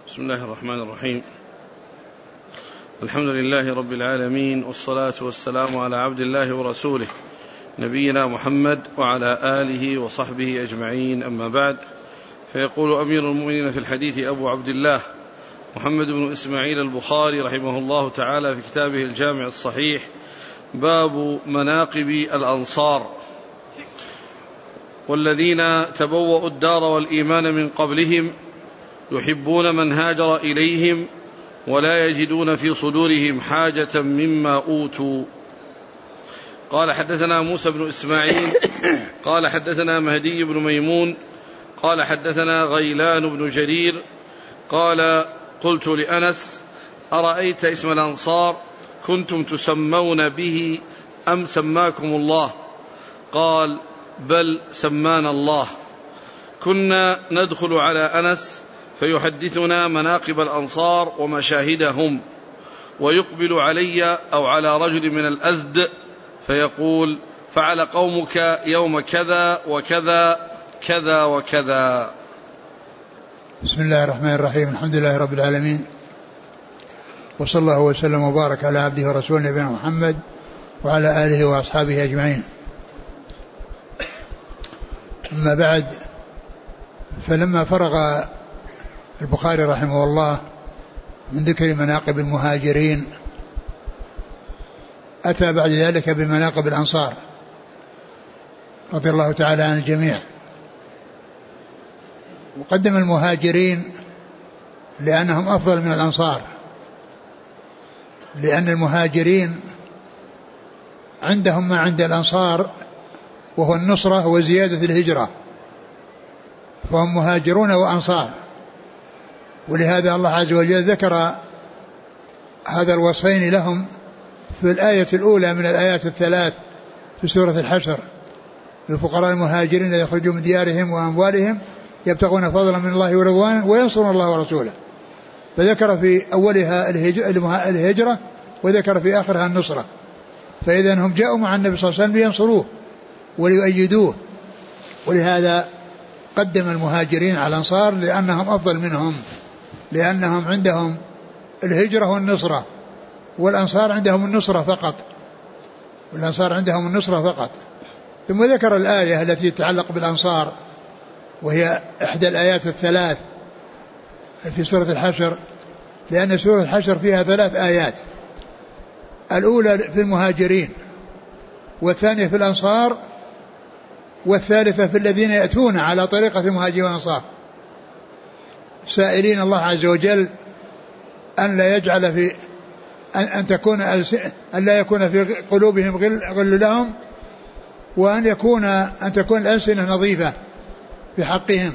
بسم الله الرحمن الرحيم. الحمد لله رب العالمين، والصلاة والسلام على عبد الله ورسوله نبينا محمد وعلى آله وصحبه أجمعين، أما بعد. فيقول أمير المؤمنين في الحديث أبو عبد الله محمد بن إسماعيل البخاري رحمه الله تعالى في كتابه الجامع الصحيح: باب مناقب الأنصار: والذين تبوأوا الدار والإيمان من قبلهم يحبون من هاجر إليهم ولا يجدون في صدورهم حاجة مما أوتوا. قال: حدثنا موسى بن إسماعيل قال: حدثنا مهدي بن ميمون قال: حدثنا غيلان بن جرير قال: قلت لأنس: أرأيت اسم الأنصار كنتم تسمون به أم سماكم الله؟ قال: بل سمانا الله. كنا ندخل على أنس فيحدثنا مناقب الأنصار ومشاهدهم، ويقبل علي أو على رجل من الأزد فيقول: فعل قومك يوم كذا وكذا كذا وكذا. بسم الله الرحمن الرحيم. الحمد لله رب العالمين، وصلى الله وسلم وبارك على عبده ورسوله نبينا محمد وعلى آله وأصحابه أجمعين. أما بعد، فلما فرغ البخاري رحمه الله من ذكر مناقب المهاجرين أتى بعد ذلك بمناقب الأنصار رضي الله تعالى عن الجميع. وقدم المهاجرين لأنهم أفضل من الأنصار، لأن المهاجرين عندهم ما عند الأنصار وهو النصرة وزيادة الهجرة، فهم مهاجرون وأنصار. ولهذا الله عز وجل ذكر هذا الوصفين لهم في الآية الأولى من الآيات الثلاث في سورة الحشر: للفقراء المهاجرين يخرجون من ديارهم وأموالهم يبتغون فضلا من الله ورضوانا وينصرون الله ورسوله. فذكر في أولها الهجرة وذكر في آخرها النصرة. فإذا هم جاءوا مع النبي صلى الله عليه وسلم لينصروه وليؤيدوه، ولهذا قدم المهاجرين على الأنصار لأنهم أفضل منهم، لأنهم عندهم الهجرة والنصرة، والأنصار عندهم النصرة فقط. ثم ذكر الآية التي تتعلق بالأنصار، وهي إحدى الآيات الثلاث في سورة الحشر، لأن سورة الحشر فيها 3 آيات: الأولى في المهاجرين، والثانية في الأنصار، والثالثة في الذين يأتون على طريقة المهاجرين والأنصار، سائلين الله عز وجل أن لا يجعل في أن لا يكون في قلوبهم غل لهم، وأن تكون الألسنة نظيفة في حقهم،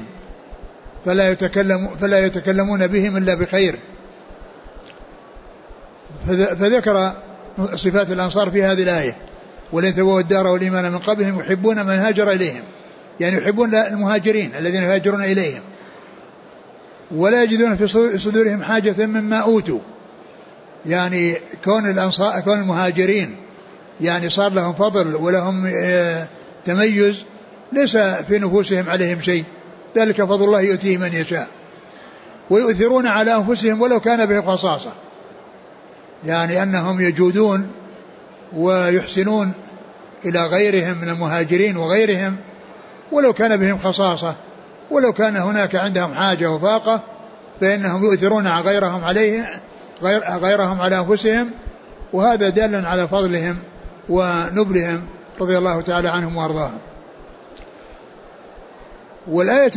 فلا يتكلمون بهم إلا بخير. فذكر صفات الأنصار في هذه الآية: والذين تبوأوا الدار والإيمان من قبلهم يحبون من هاجر إليهم، يعني يحبون المهاجرين الذين يهاجرون إليهم، ولا يجدون في صدورهم حاجة مما أوتوا. يعني كون المهاجرين يعني صار لهم فضل ولهم تميز، ليس في نفوسهم عليهم شيء، ذلك فضل الله يؤتيه من يشاء. ويؤثرون على أنفسهم ولو كان بهم خصاصة، يعني أنهم يجودون ويحسنون إلى غيرهم من المهاجرين وغيرهم ولو كان بهم خصاصة، ولو كان هناك عندهم حاجة وفاقة، فإنهم يؤثرون غيرهم على أنفسهم، وهذا دال على فضلهم ونبلهم رضي الله تعالى عنهم وأرضاهم. والآية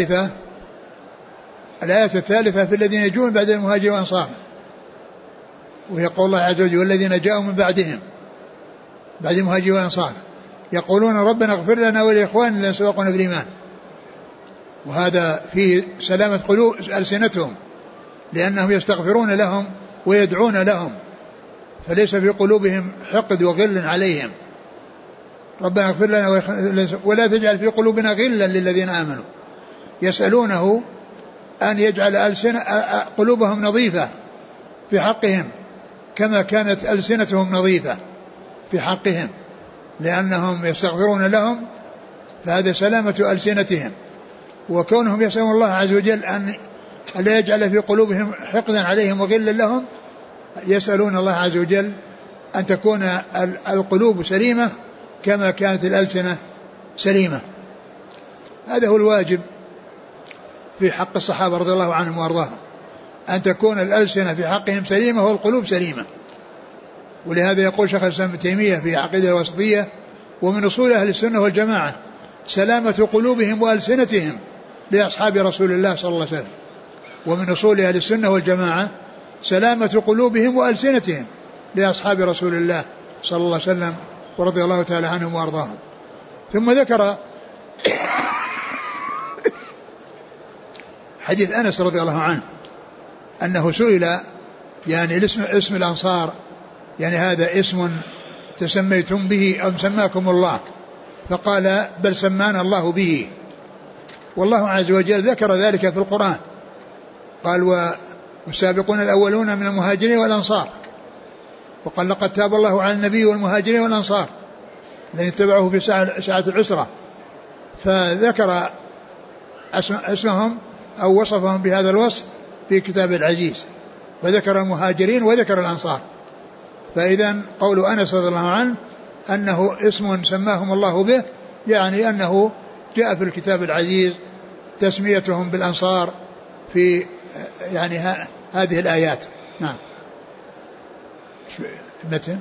الثالثة في الذين يجون بعد المهاجرين والأنصار، وهي قول الله عز وجل: والذين جاءوا من بعدهم، بعد المهاجرين والأنصار، يقولون ربنا اغفر لنا ولإخواننا الذين سبقونا بالإيمان. وهذا فيه سلامة قلوب ألسنتهم، لأنهم يستغفرون لهم ويدعون لهم، فليس في قلوبهم حقد وغل عليهم. ربنا اغفر لنا ولا تجعل في قلوبنا غلا للذين آمنوا، يسألونه أن يجعل قلوبهم نظيفة في حقهم كما كانت ألسنتهم نظيفة في حقهم، لأنهم يستغفرون لهم، فهذا سلامة ألسنتهم. وكونهم يسألون الله عز وجل ألا يجعل في قلوبهم حقدا عليهم وغلا لهم. يسألون الله عز وجل أن تكون القلوب سليمة كما كانت الألسنة سليمة. هذا هو الواجب في حق الصحابة رضي الله عنهم وأرضاهم، أن تكون الألسنة في حقهم سليمة والقلوب سليمة. ولهذا يقول شيخ الإسلام ابن تيمية في عقيدة الوسطية: ومن أصول أهل السنة والجماعة سلامة قلوبهم وألسنتهم لأصحاب رسول الله صلى الله عليه وسلم. ومن أصول أهل السنة والجماعة سلامة قلوبهم وألسنتهم لأصحاب رسول الله صلى الله عليه وسلم ورضي الله تعالى عنهم وأرضاهم. ثم ذكر حديث أنس رضي الله عنه أنه سئل يعني اسم الأنصار، يعني هذا اسم تسميتم به أم سماكم الله؟ فقال: بل سمانا الله به. والله عز وجل ذكر ذلك في القرآن، قال: والسابقون الأولون من المهاجرين والأنصار، وقال: لقد تاب الله على النبي والمهاجرين والأنصار الذين اتبعوه في ساعة العسرة. فذكر اسمهم أو وصفهم بهذا الوصف في كتاب العزيز، وذكر المهاجرين وذكر الأنصار. فإذا قول أنس رضي الله عنه أنه اسم سماهم الله به، يعني أنه جاء في الكتاب العزيز تسميتهم بالأنصار في يعني هذه الآيات. نعم. متى؟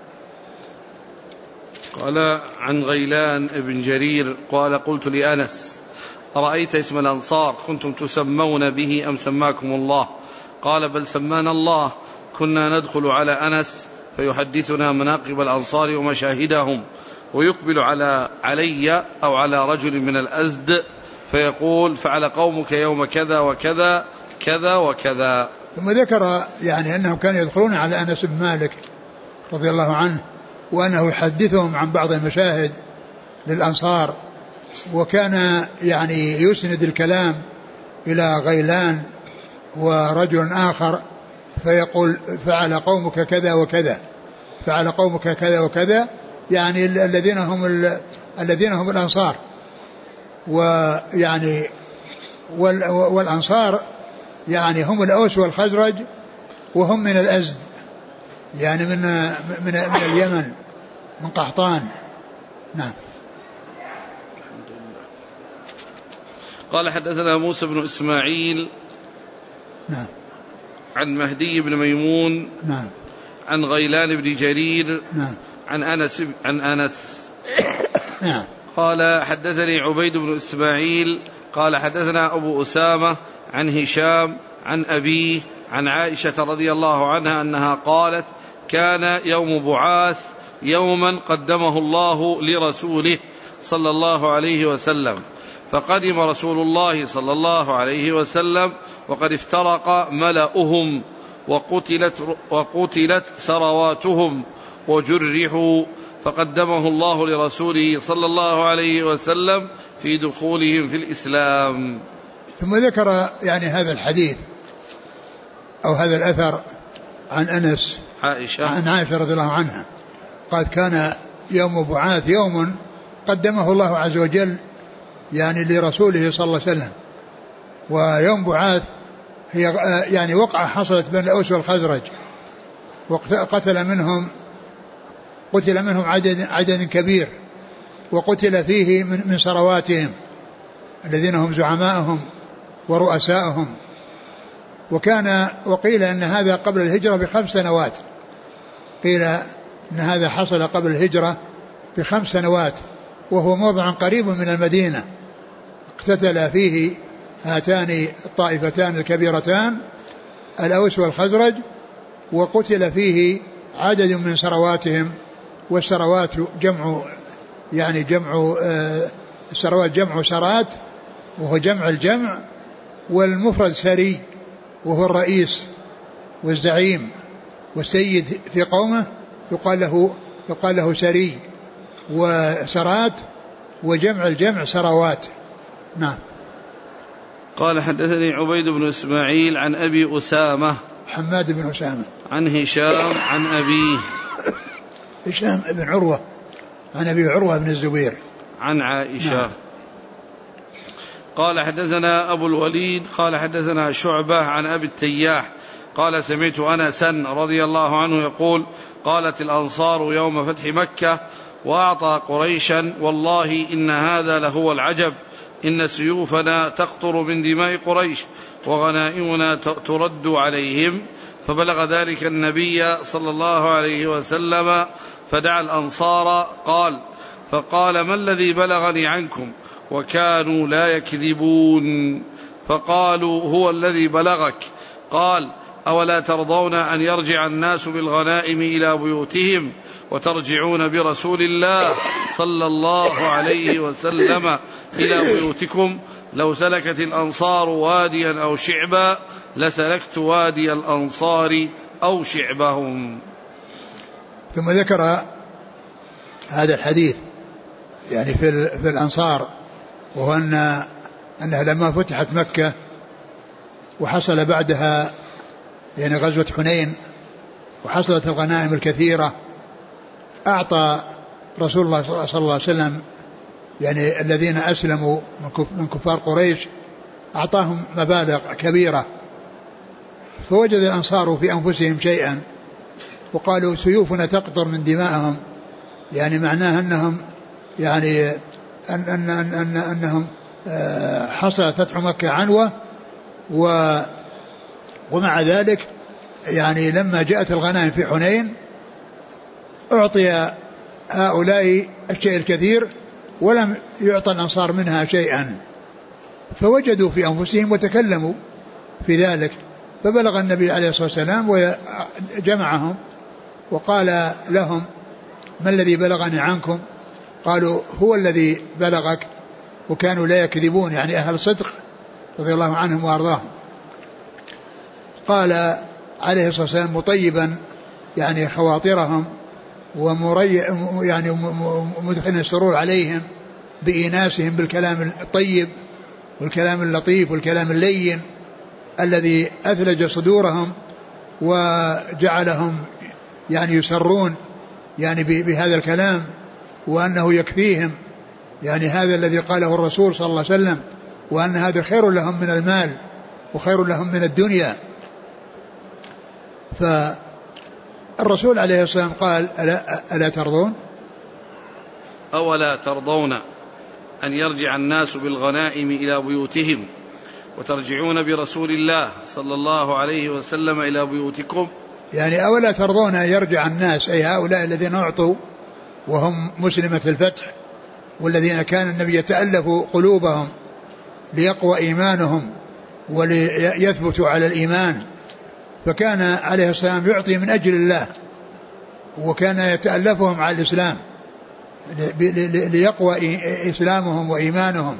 قال: عن غيلان بن جرير قال: قلت لأنس: أرأيت اسم الأنصار كنتم تسمون به أم سماكم الله؟ قال: بل سمانا الله. كنا ندخل على أنس فيحدثنا مناقب الأنصار ومشاهدهم، ويقبل علي أو على رجل من الأزد فيقول: فعل قومك يوم كذا وكذا كذا وكذا. ثم ذكر يعني أنهم كانوا يدخلون على أنس بن مالك رضي الله عنه، وأنه يحدثهم عن بعض المشاهد للأنصار، وكان يعني يسند الكلام إلى غيلان ورجل آخر فيقول: فعل قومك كذا وكذا، فعل قومك كذا وكذا، يعني الذين هم الأنصار. ويعني والأنصار يعني هم الأوس والخزرج، وهم من الأزد، يعني من اليمن، من قحطان. نعم. قال: حدثنا موسى بن إسماعيل. نعم. عن مهدي بن ميمون. نعم. عن غيلان بن جرير. نعم. عن أنس. نعم. قال: حدثني عبيد بن إسماعيل قال: حدثنا أبو أسامة عن هشام عن أبيه عن عائشة رضي الله عنها أنها قالت: كان يوم بعاث يوما قدمه الله لرسوله صلى الله عليه وسلم، فقدم رسول الله صلى الله عليه وسلم وقد افترق ملأهم وقتلت ثرواتهم وجرحوا، فقدمه الله لرسوله صلى الله عليه وسلم في دخولهم في الإسلام. ثم ذكر يعني هذا الحديث أو هذا الأثر عن أنس عن عائشة رضي الله عنها قال: كان يوم بعاث يوم قدمه الله عز وجل يعني لرسوله صلى الله عليه وسلم. ويوم بعاث هي يعني وقعة حصلت بين الأوس والخزرج، وقتل منهم عدد كبير، وقتل فيه من ثرواتهم الذين هم زعماءهم ورؤساءهم. وقيل أن هذا قبل الهجرة ب5 سنوات، قيل أن هذا حصل قبل الهجرة ب5 سنوات، وهو موضع قريب من المدينة. اقتتل فيه هاتان الطائفتان الكبيرتان الأوس والخزرج، وقتل فيه عدد من ثرواتهم. والثروات الثروات جمع سرات، وهو جمع الجمع، والمفرد سري وهو الرئيس والزعيم والسيد في قومه يقال له سري، وسرات، وجمع الجمع سروات. نعم. قال: حدثني عبيد بن إسماعيل عن أبي أسامة حماد بن أسامة عن هشام عن أبيه هشام بن عروة عن أبي عروة بن الزبير عن عائشة. نعم. قال حدثنا أبو الوليد قال حدثنا شعبة عن أبي التياح قال سمعت أنسا رضي الله عنه يقول قالت الأنصار يوم فتح مكة وأعطى قريشا والله إن هذا لهو العجب إن سيوفنا تقطر من دماء قريش وغنائمنا ترد عليهم. فبلغ ذلك النبي صلى الله عليه وسلم فدعا الأنصار فقال ما الذي بلغني عنكم وكانوا لا يكذبون. فقالوا هو الذي بلغك. قال أولا ترضون أن يرجع الناس بالغنائم إلى بيوتهم وترجعون برسول الله صلى الله عليه وسلم إلى بيوتكم؟ لو سلكت الأنصار واديا أو شعبا لسلكت وادي الأنصار أو شعبهم. ثم ذكر هذا الحديث يعني في الأنصار، وهو أنها لما فتحت مكة وحصل بعدها يعني غزوة حنين وحصلت الغنائم الكثيرة، أعطى رسول الله صلى الله عليه وسلم يعني الذين أسلموا من كفار قريش أعطاهم مبالغ كبيرة. فوجد الأنصار في أنفسهم شيئا وقالوا سيوفنا تقطر من دمائهم، يعني معناه أنهم يعني أنهم حصل فتح مكة عنوة، ومع ذلك يعني لما جاءت الغنائم في حنين أعطي هؤلاء الشيء الكثير ولم يعطى الأنصار منها شيئا، فوجدوا في أنفسهم وتكلموا في ذلك. فبلغ النبي عليه الصلاة والسلام وجمعهم وقال لهم ما الذي بلغني عنكم؟ قالوا هو الذي بلغك، وكانوا لا يكذبون يعني أهل صدق رضي الله عنهم وأرضاهم. قال عليه الصلاة والسلام مطيبا يعني خواطرهم يعني مدخل السرور عليهم بإيناسهم بالكلام الطيب والكلام اللطيف والكلام اللين الذي أثلج صدورهم وجعلهم يعني يسرون يعني بهذا الكلام، وأنه يكفيهم يعني هذا الذي قاله الرسول صلى الله عليه وسلم، وأن هذا خير لهم من المال وخير لهم من الدنيا. فالرسول عليه الصلاة والسلام قال ألا ترضون أولا ترضون أن يرجع الناس بالغنائم إلى بيوتهم وترجعون برسول الله صلى الله عليه وسلم إلى بيوتكم؟ يعني أولا ترضون أن يرجع الناس، أي هؤلاء الذين أعطوا وهم مسلمة الفتح والذين كان النبي يتألف قلوبهم ليقوى إيمانهم وليثبتوا على الإيمان، فكان عليه السلام يعطي من أجل الله وكان يتألفهم على الإسلام ليقوى إسلامهم وإيمانهم.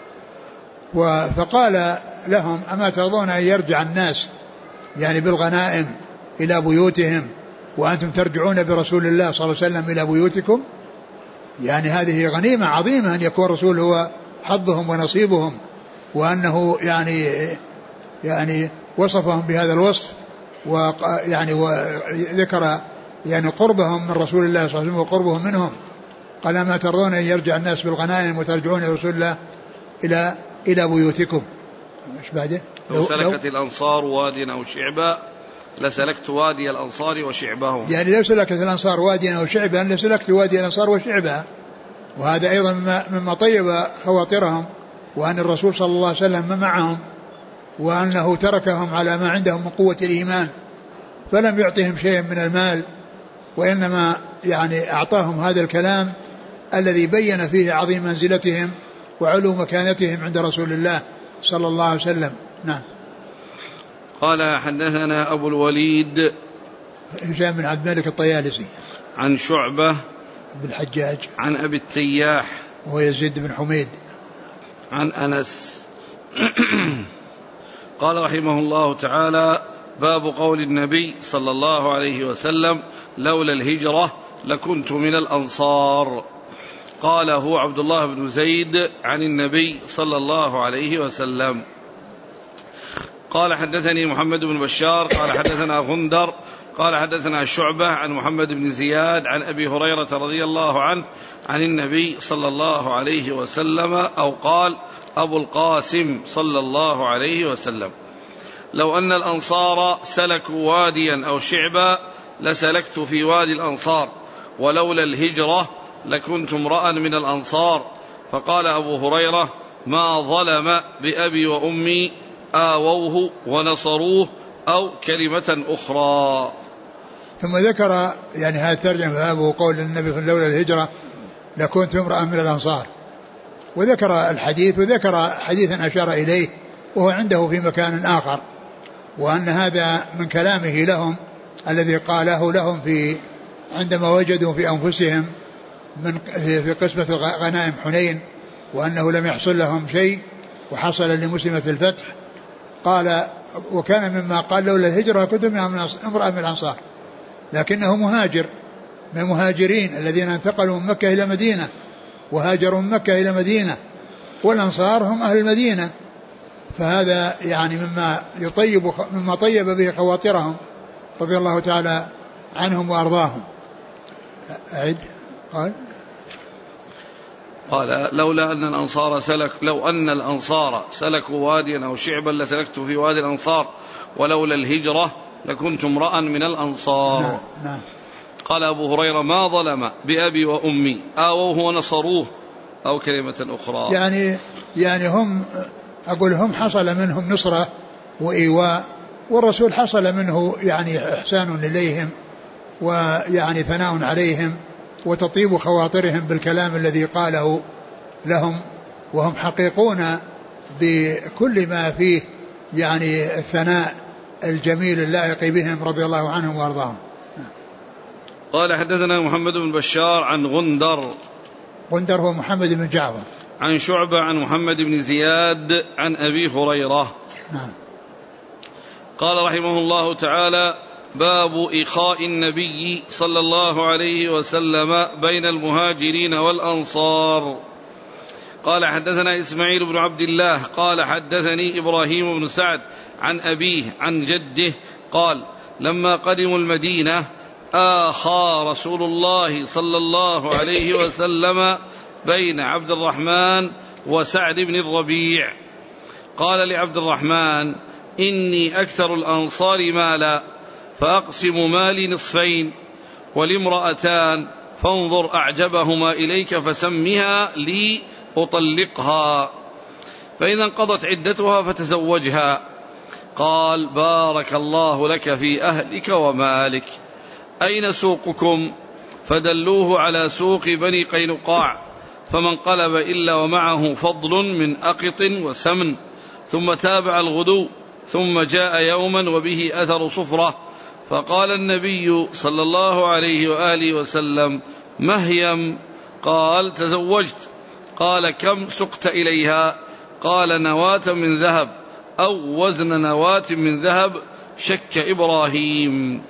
فقال لهم أما ترضون أن يرجع الناس يعني بالغنائم إلى بيوتهم وأنتم ترجعون برسول الله صلى الله عليه وسلم إلى بيوتكم؟ يعني هذه غنيمة عظيمة أن يكون الرسول هو حظهم ونصيبهم، وأنه يعني وصفهم بهذا الوصف ويعني وذكر يعني قربهم من رسول الله صلى الله عليه وسلم وقربهم منهم. قال ما ترضون أن يرجع الناس بالغنائم وترجعون رسول الله إلى بيوتكم. إيش بعده؟ لو سلكت الأنصار واديا أو شعبا لسلكت وادي الأنصار وشعبهم. يعني لو سلكت الأنصار واديا أو شعبا لسلكت وادي الأنصار وشعبها. وهذا أيضا مما طيب خواطرهم، وأن الرسول صلى الله عليه وسلم معهم، وأنه تركهم على ما عندهم من قوة الإيمان، فلم يعطهم شيئا من المال، وإنما يعني أعطاهم هذا الكلام الذي بين فيه عظيم منزلتهم وعلو مكانتهم عند رسول الله صلى الله عليه وسلم. نعم. قال حدثنا أبو الوليد هشام بن عبد الملك الطيالسي عن شعبة بن الحجاج عن أبي التياح ويزيد بن حميد عن أنس قال رحمه الله تعالى: باب قول النبي صلى الله عليه وسلم: لولا الهجرة لكنت من الأنصار. قاله عبد الله بن زيد عن النبي صلى الله عليه وسلم. قال حدثني محمد بن بشار قال حدثنا غندر قال حدثنا شعبة عن محمد بن زياد عن أبي هريرة رضي الله عنه عن النبي صلى الله عليه وسلم أو قال: أبو القاسم صلى الله عليه وسلم: لو أن الأنصار سلكوا واديا أو شعبا لسلكت في وادي الأنصار، ولولا الهجرة لكنت امرأ من الأنصار. فقال أبو هريرة: ما ظلم بأبي وأمي آووه ونصروه أو كلمة أخرى. ثم ذكر يعني هذا الترجمة بابه قول النبي لولا الهجرة لكنت امرأ من الأنصار، وذكر الحديث، وذكر حديثا أشار إليه وهو عنده في مكان آخر، وأن هذا من كلامه لهم الذي قاله لهم عندما وجدوا في أنفسهم في قسمة غنائم حنين وأنه لم يحصل لهم شيء وحصل لمسلمة الفتح. قال: وكان مما قال لولا الهجرة كنت امرأة من الأنصار، لكنه مهاجر من المهاجرين الذين انتقلوا من مكة إلى مدينة وهاجروا من مكة إلى مدينة، والأنصار هم أهل المدينة، فهذا يعني مما طيب به خواطرهم رضي الله تعالى عنهم وأرضاهم. قال: لو أن الأنصار سلكوا واديا أو شعبا لسلكت في وادي الأنصار، ولولا الهجرة لكنت امرأ من الأنصار. نعم. قال أبو هريرة: ما ظلم بأبي وأمي آووه ونصروه أو كلمة أخرى. يعني هم حصل منهم نصرة وإيواء، والرسول حصل منه يعني إحسان إليهم ويعني ثناء عليهم وتطيب خواطرهم بالكلام الذي قاله لهم، وهم حقيقون بكل ما فيه يعني الثناء الجميل اللائق بهم رضي الله عنهم وارضاهم. قال: حدثنا محمد بن بشار عن غندر هو محمد بن جعفر عن شعبة عن محمد بن زياد عن أبي هريرة. قال رحمه الله تعالى: باب إخاء النبي صلى الله عليه وسلم بين المهاجرين والأنصار. قال: حدثنا إسماعيل بن عبد الله قال: حدثني إبراهيم بن سعد عن أبيه عن جده قال: لما قدموا المدينة آخى رسول الله صلى الله عليه وسلم بين عبد الرحمن وسعد بن الربيع. قال لعبد الرحمن: إني أكثر الأنصار مالا، فأقسم مالي نصفين، ولامرأتان، فانظر أعجبهما إليك فسمها لي أطلقها، فإذا انقضت عدتها فتزوجها. قال: بارك الله لك في أهلك ومالك، أين سوقكم؟ فدلوه على سوق بني قينقاع، فما انقلب إلا ومعه فضل من أقط وسمن، ثم تابع الغدو، ثم جاء يوما وبه أثر صفرة، فقال النبي صلى الله عليه وآله وسلم: مهيم؟ قال: تزوجت. قال: كم سقت إليها؟ قال: نواة من ذهب أو وزن نواة من ذهب، شك إبراهيم.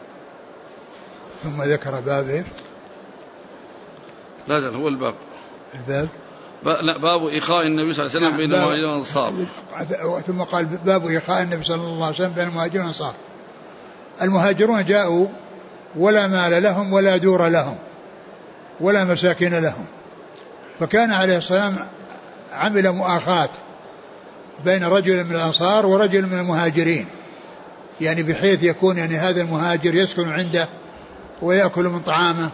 ثم ذكر باب لا هو الباب باب إخاء النبي صلى الله عليه وسلم بين المهاجرين والأنصار. ثم قال: باب إخاء النبي صلى الله عليه وسلم بين المهاجرين والأنصار. المهاجرون جاءوا ولا مال لهم ولا دور لهم ولا مساكن لهم، فكان عليه السلام عمل مؤاخاة بين رجل من الأنصار ورجل من المهاجرين، يعني بحيث يكون يعني هذا المهاجر يسكن عنده ويأكل من طعامه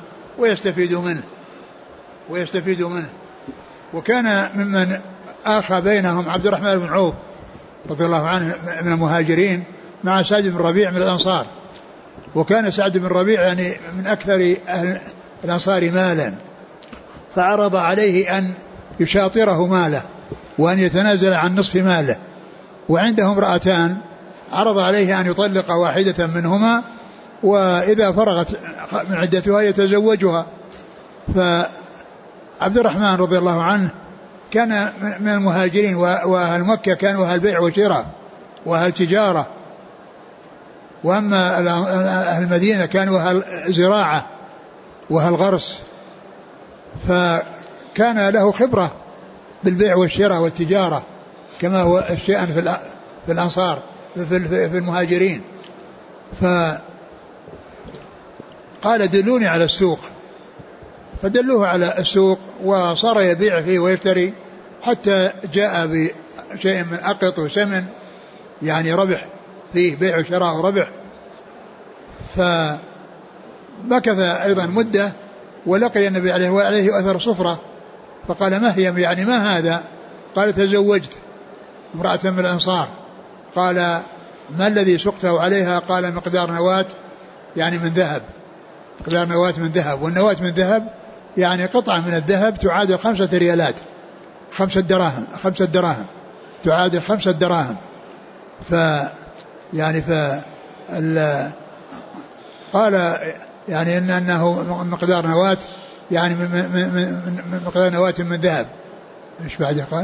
ويستفيد منه. وكان ممن آخى بينهم عبد الرحمن بن عوف رضي الله عنه من المهاجرين مع سعد بن ربيع من الأنصار، وكان سعد بن ربيع يعني من أكثر أهل الأنصار مالا، فعرض عليه أن يشاطره ماله وأن يتنازل عن نصف ماله، وعنده امرأتان عرض عليه أن يطلق واحدة منهما وإذا فرغت من عدتها يتزوجها. فعبد الرحمن رضي الله عنه كان من المهاجرين، وأهل مكة كانوا أهل بيع وشراء وأهل تجارة، وأما أهل المدينة كانوا أهل زراعة وأهل غرس، فكان له خبرة بالبيع والشراء والتجارة كما هو الشيء في الأنصار في المهاجرين. فقال: دلوني على السوق، فدلوه على السوق وصار يبيع فيه ويشتري حتى جاء بشيء من أقط وسمن يعني ربح فيه بيع وشراء وربح. فمكث أيضا مدة ولقي النبي عليه أثر صفرة فقال ما هي يعني ما هذا؟ قال تزوجت امرأة من الأنصار. قال ما الذي سقته عليها؟ قال مقدار نواة يعني من ذهب، مقدار نواة من ذهب، والنواة من ذهب يعني قطعة من الذهب تعادل 5 ريالات، 5 دراهم تعادل 5 دراهم. يعني قال يعني أنه مقدار نواة يعني من مقدار نواة من ذهب. ايش بعده قال؟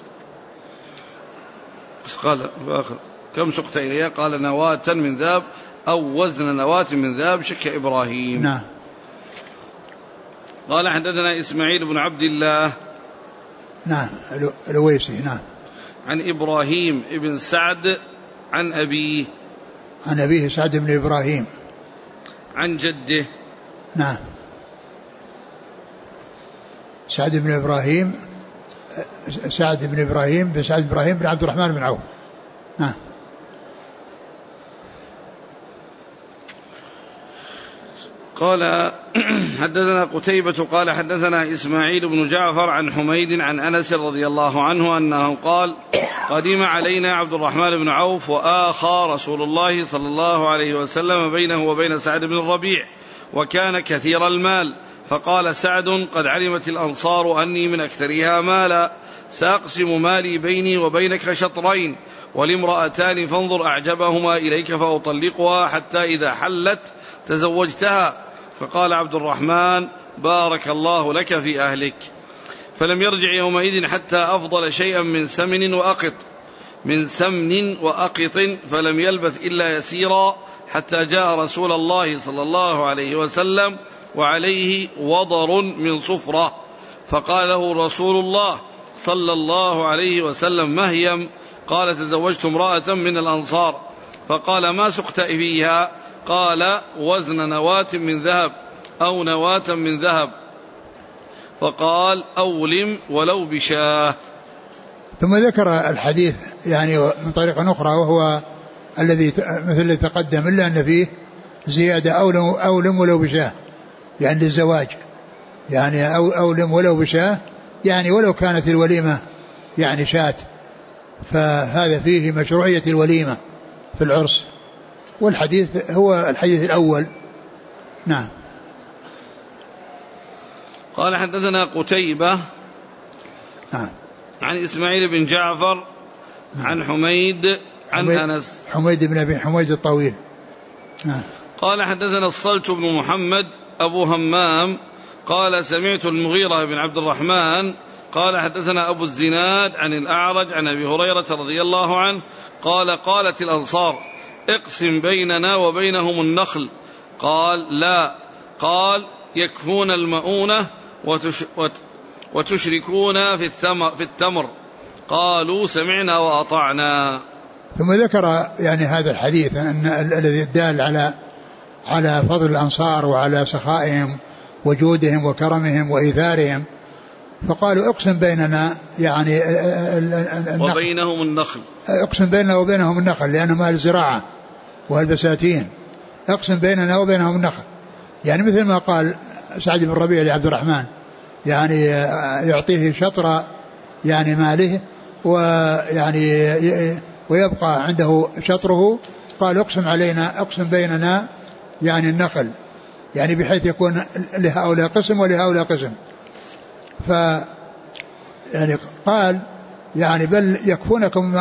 قال بآخر كم سقت إليها؟ قال نواة من ذهب أو وزن نواة من ذهب شك إبراهيم. نعم. قال حدثنا إسماعيل بن عبد الله نعم الويسي نعم عن إبراهيم ابن سعد عن أبيه سعد بن إبراهيم عن جده نعم سعد بن إبراهيم بن عبد الرحمن بن عوف نعم. قال حدثنا قتيبة قال حدثنا إسماعيل بن جعفر عن حميد عن أنس رضي الله عنه أنه قال قدم علينا عبد الرحمن بن عوف وآخى رسول الله صلى الله عليه وسلم بينه وبين سعد بن الربيع وكان كثير المال، فقال سعد قد علمت الأنصار أني من أكثرها مالا، سأقسم مالي بيني وبينك شطرين، ولامرأتان فانظر أعجبهما إليك فأطلقها حتى إذا حلت تزوجتها. فقال عبد الرحمن بارك الله لك في أهلك. فلم يرجع يومئذ حتى أفضل شيئا من سمن وأقط فلم يلبث إلا يسيرا حتى جاء رسول الله صلى الله عليه وسلم وعليه وضر من صفرة، فقال له رسول الله صلى الله عليه وسلم مهيم؟ قال تزوجت امرأة من الأنصار. فقال ما سقت فيها؟ قال وزن نواة من ذهب أو نواة من ذهب. فقال أولم ولو بشاه. ثم ذكر الحديث يعني من طريقة أخرى وهو الذي مثل الذي تقدم إلا أن فيه زيادة أولم ولو بشاه يعني للزواج، يعني أولم ولو بشاه يعني ولو كانت الوليمة يعني شاة، فهذا فيه مشروعية الوليمة في العرس. والحديث هو الحديث الأول. نعم. قال حدثنا قتيبة نعم عن إسماعيل بن جعفر عن حميد عن أنس حميد بن أبي حميد الطويل. نعم. قال حدثنا الصلت بن محمد أبو همام قال سمعت المغيرة بن عبد الرحمن قال حدثنا أبو الزناد عن الأعرج عن أبي هريرة رضي الله عنه قال قالت الأنصار اقسم بيننا وبينهم النخل. قال لا. قال يكفون المؤونة وتشركون في التمر. قالوا سمعنا وأطعنا. ثم ذكر يعني هذا الحديث أن الذي دال على فضل الأنصار وعلى سخائهم وجودهم وكرمهم وإيثارهم، فقالوا اقسم بيننا يعني وبينهم النخل، اقسم بيننا وبينهم النخل لأنهم أهل الزراعة والبساتين، اقسم بيننا وبينهم النخل، يعني مثل ما قال سعد بن الربيع لعبد الرحمن يعني يعطيه شطر يعني ماله ويعني ويبقى عنده شطره، قال اقسم بيننا يعني النخل، يعني بحيث يكون لهؤلاء قسم ولهؤلاء قسم. ف يعني قال يعني بل يكفون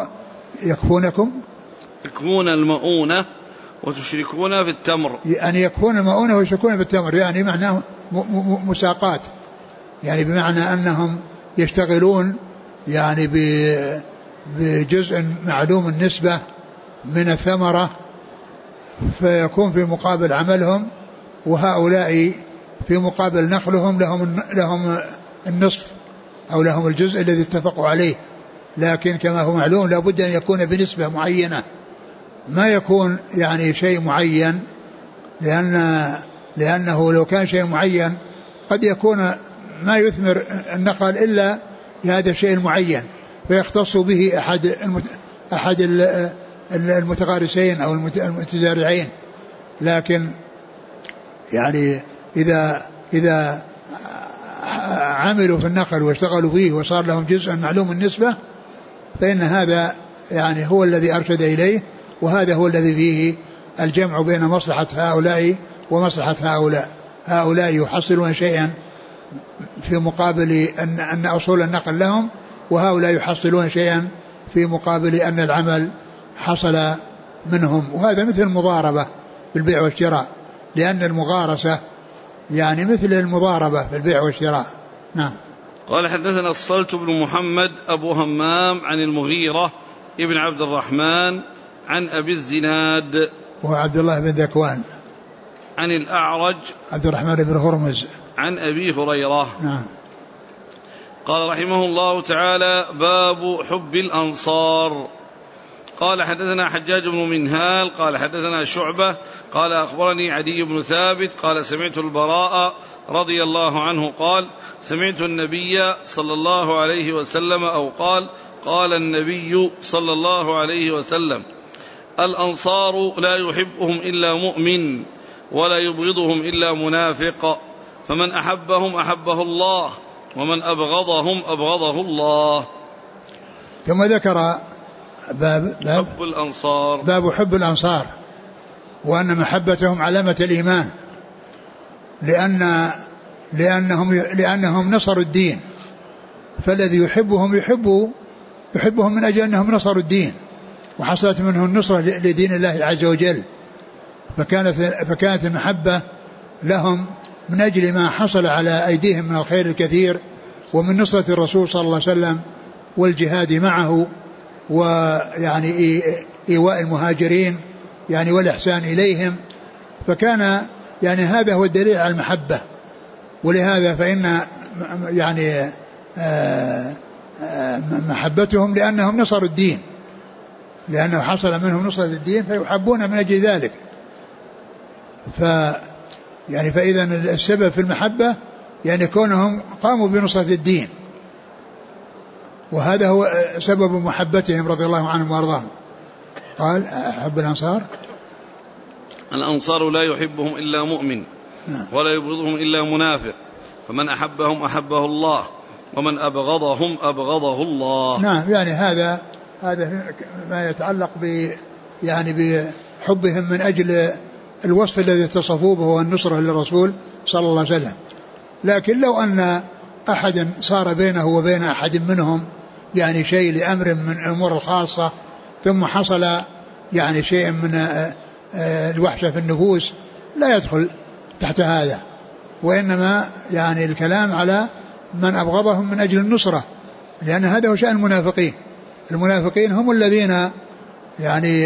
المؤونة وتشركون في التمر، يعني يكفون المؤونة ويشركون في التمر، يعني معناه مساقات، يعني بمعنى أنهم يشتغلون يعني بجزء معلوم النسبة من الثمرة فيكون في مقابل عملهم، وهؤلاء في مقابل نخلهم لهم النصف أو لهم الجزء الذي اتفقوا عليه، لكن كما هو معلوم لابد أن يكون بنسبة معينة، ما يكون يعني شيء معين، لأنه لو كان شيء معين قد يكون ما يثمر النخل إلا هذا الشيء المعين فيختص به أحد المتغارسين أو المتزارعين. لكن يعني إذا عملوا في النخل واشتغلوا فيه وصار لهم جزء معلوم النسبة فإن هذا يعني هو الذي أرشد إليه، وهذا هو الذي فيه الجمع بين مصلحة هؤلاء ومصلحة هؤلاء. هؤلاء يحصلون شيئا في مقابل أن أصول النقل لهم، وهؤلاء يحصلون شيئا في مقابل أن العمل حصل منهم. وهذا مثل المضاربة بالبيع والشراء، لأن المغارسة يعني مثل المضاربة بالبيع والشراء. نعم. قال حدثنا الصلت بن محمد أبو همام عن المغيرة ابن عبد الرحمن عن أبي الزناد وعبد الله بن ذكوان عن الأعرج عبد الرحمن بن هرمز عن أبي هريرة. نعم. قال رحمه الله تعالى: باب حب الأنصار. قال حدثنا حجاج بن منهال قال حدثنا شعبة قال أخبرني عدي بن ثابت قال سمعت البراء رضي الله عنه قال: سمعت النبي صلى الله عليه وسلم أو قال النبي صلى الله عليه وسلم: الأنصار لا يحبهم إلا مؤمن ولا يبغضهم إلا منافق، فمن أحبهم أحبه الله ومن أبغضهم أبغضه الله. ثم ذكر باب حب الأنصار، وأن محبتهم علامة الإيمان، لأنهم نصروا الدين، فالذي يحبهم يحبهم من أجل أنهم نصروا الدين وحصلت منهم النصرة لدين الله عز وجل. فكانت المحبة لهم من أجل ما حصل على أيديهم من الخير الكثير ومن نصرة الرسول صلى الله عليه وسلم والجهاد معه، ويعني إيواء المهاجرين يعني والإحسان إليهم. فكان يعني هذا هو الدليل على المحبة. ولهذا فإن يعني محبتهم لأنهم نصروا الدين، لأنه حصل منهم نصرة الدين فيحبون من أجل ذلك. فإذا السبب في المحبة يعني كونهم قاموا بنصرة الدين، وهذا هو سبب محبتهم رضي الله عنهم وارضاهم. قال: أحب الأنصار لا يحبهم إلا مؤمن ولا يبغضهم إلا منافق، فمن أحبهم أحبه الله ومن أبغضهم أبغضه الله. نعم. يعني هذا ما يتعلق بحبهم من أجل الوصف الذي اتصفوه به النصرة للرسول صلى الله عليه وسلم. لكن لو أن أحد صار بينه وبين أحد منهم يعني شيء لأمر من الأمور الخاصة، ثم حصل يعني شيء من الوحشة في النفوس، لا يدخل تحت هذا، وإنما يعني الكلام على من أبغضهم من أجل النصرة، لأن هذا هو شأن المنافقين. المنافقين هم الذين يعني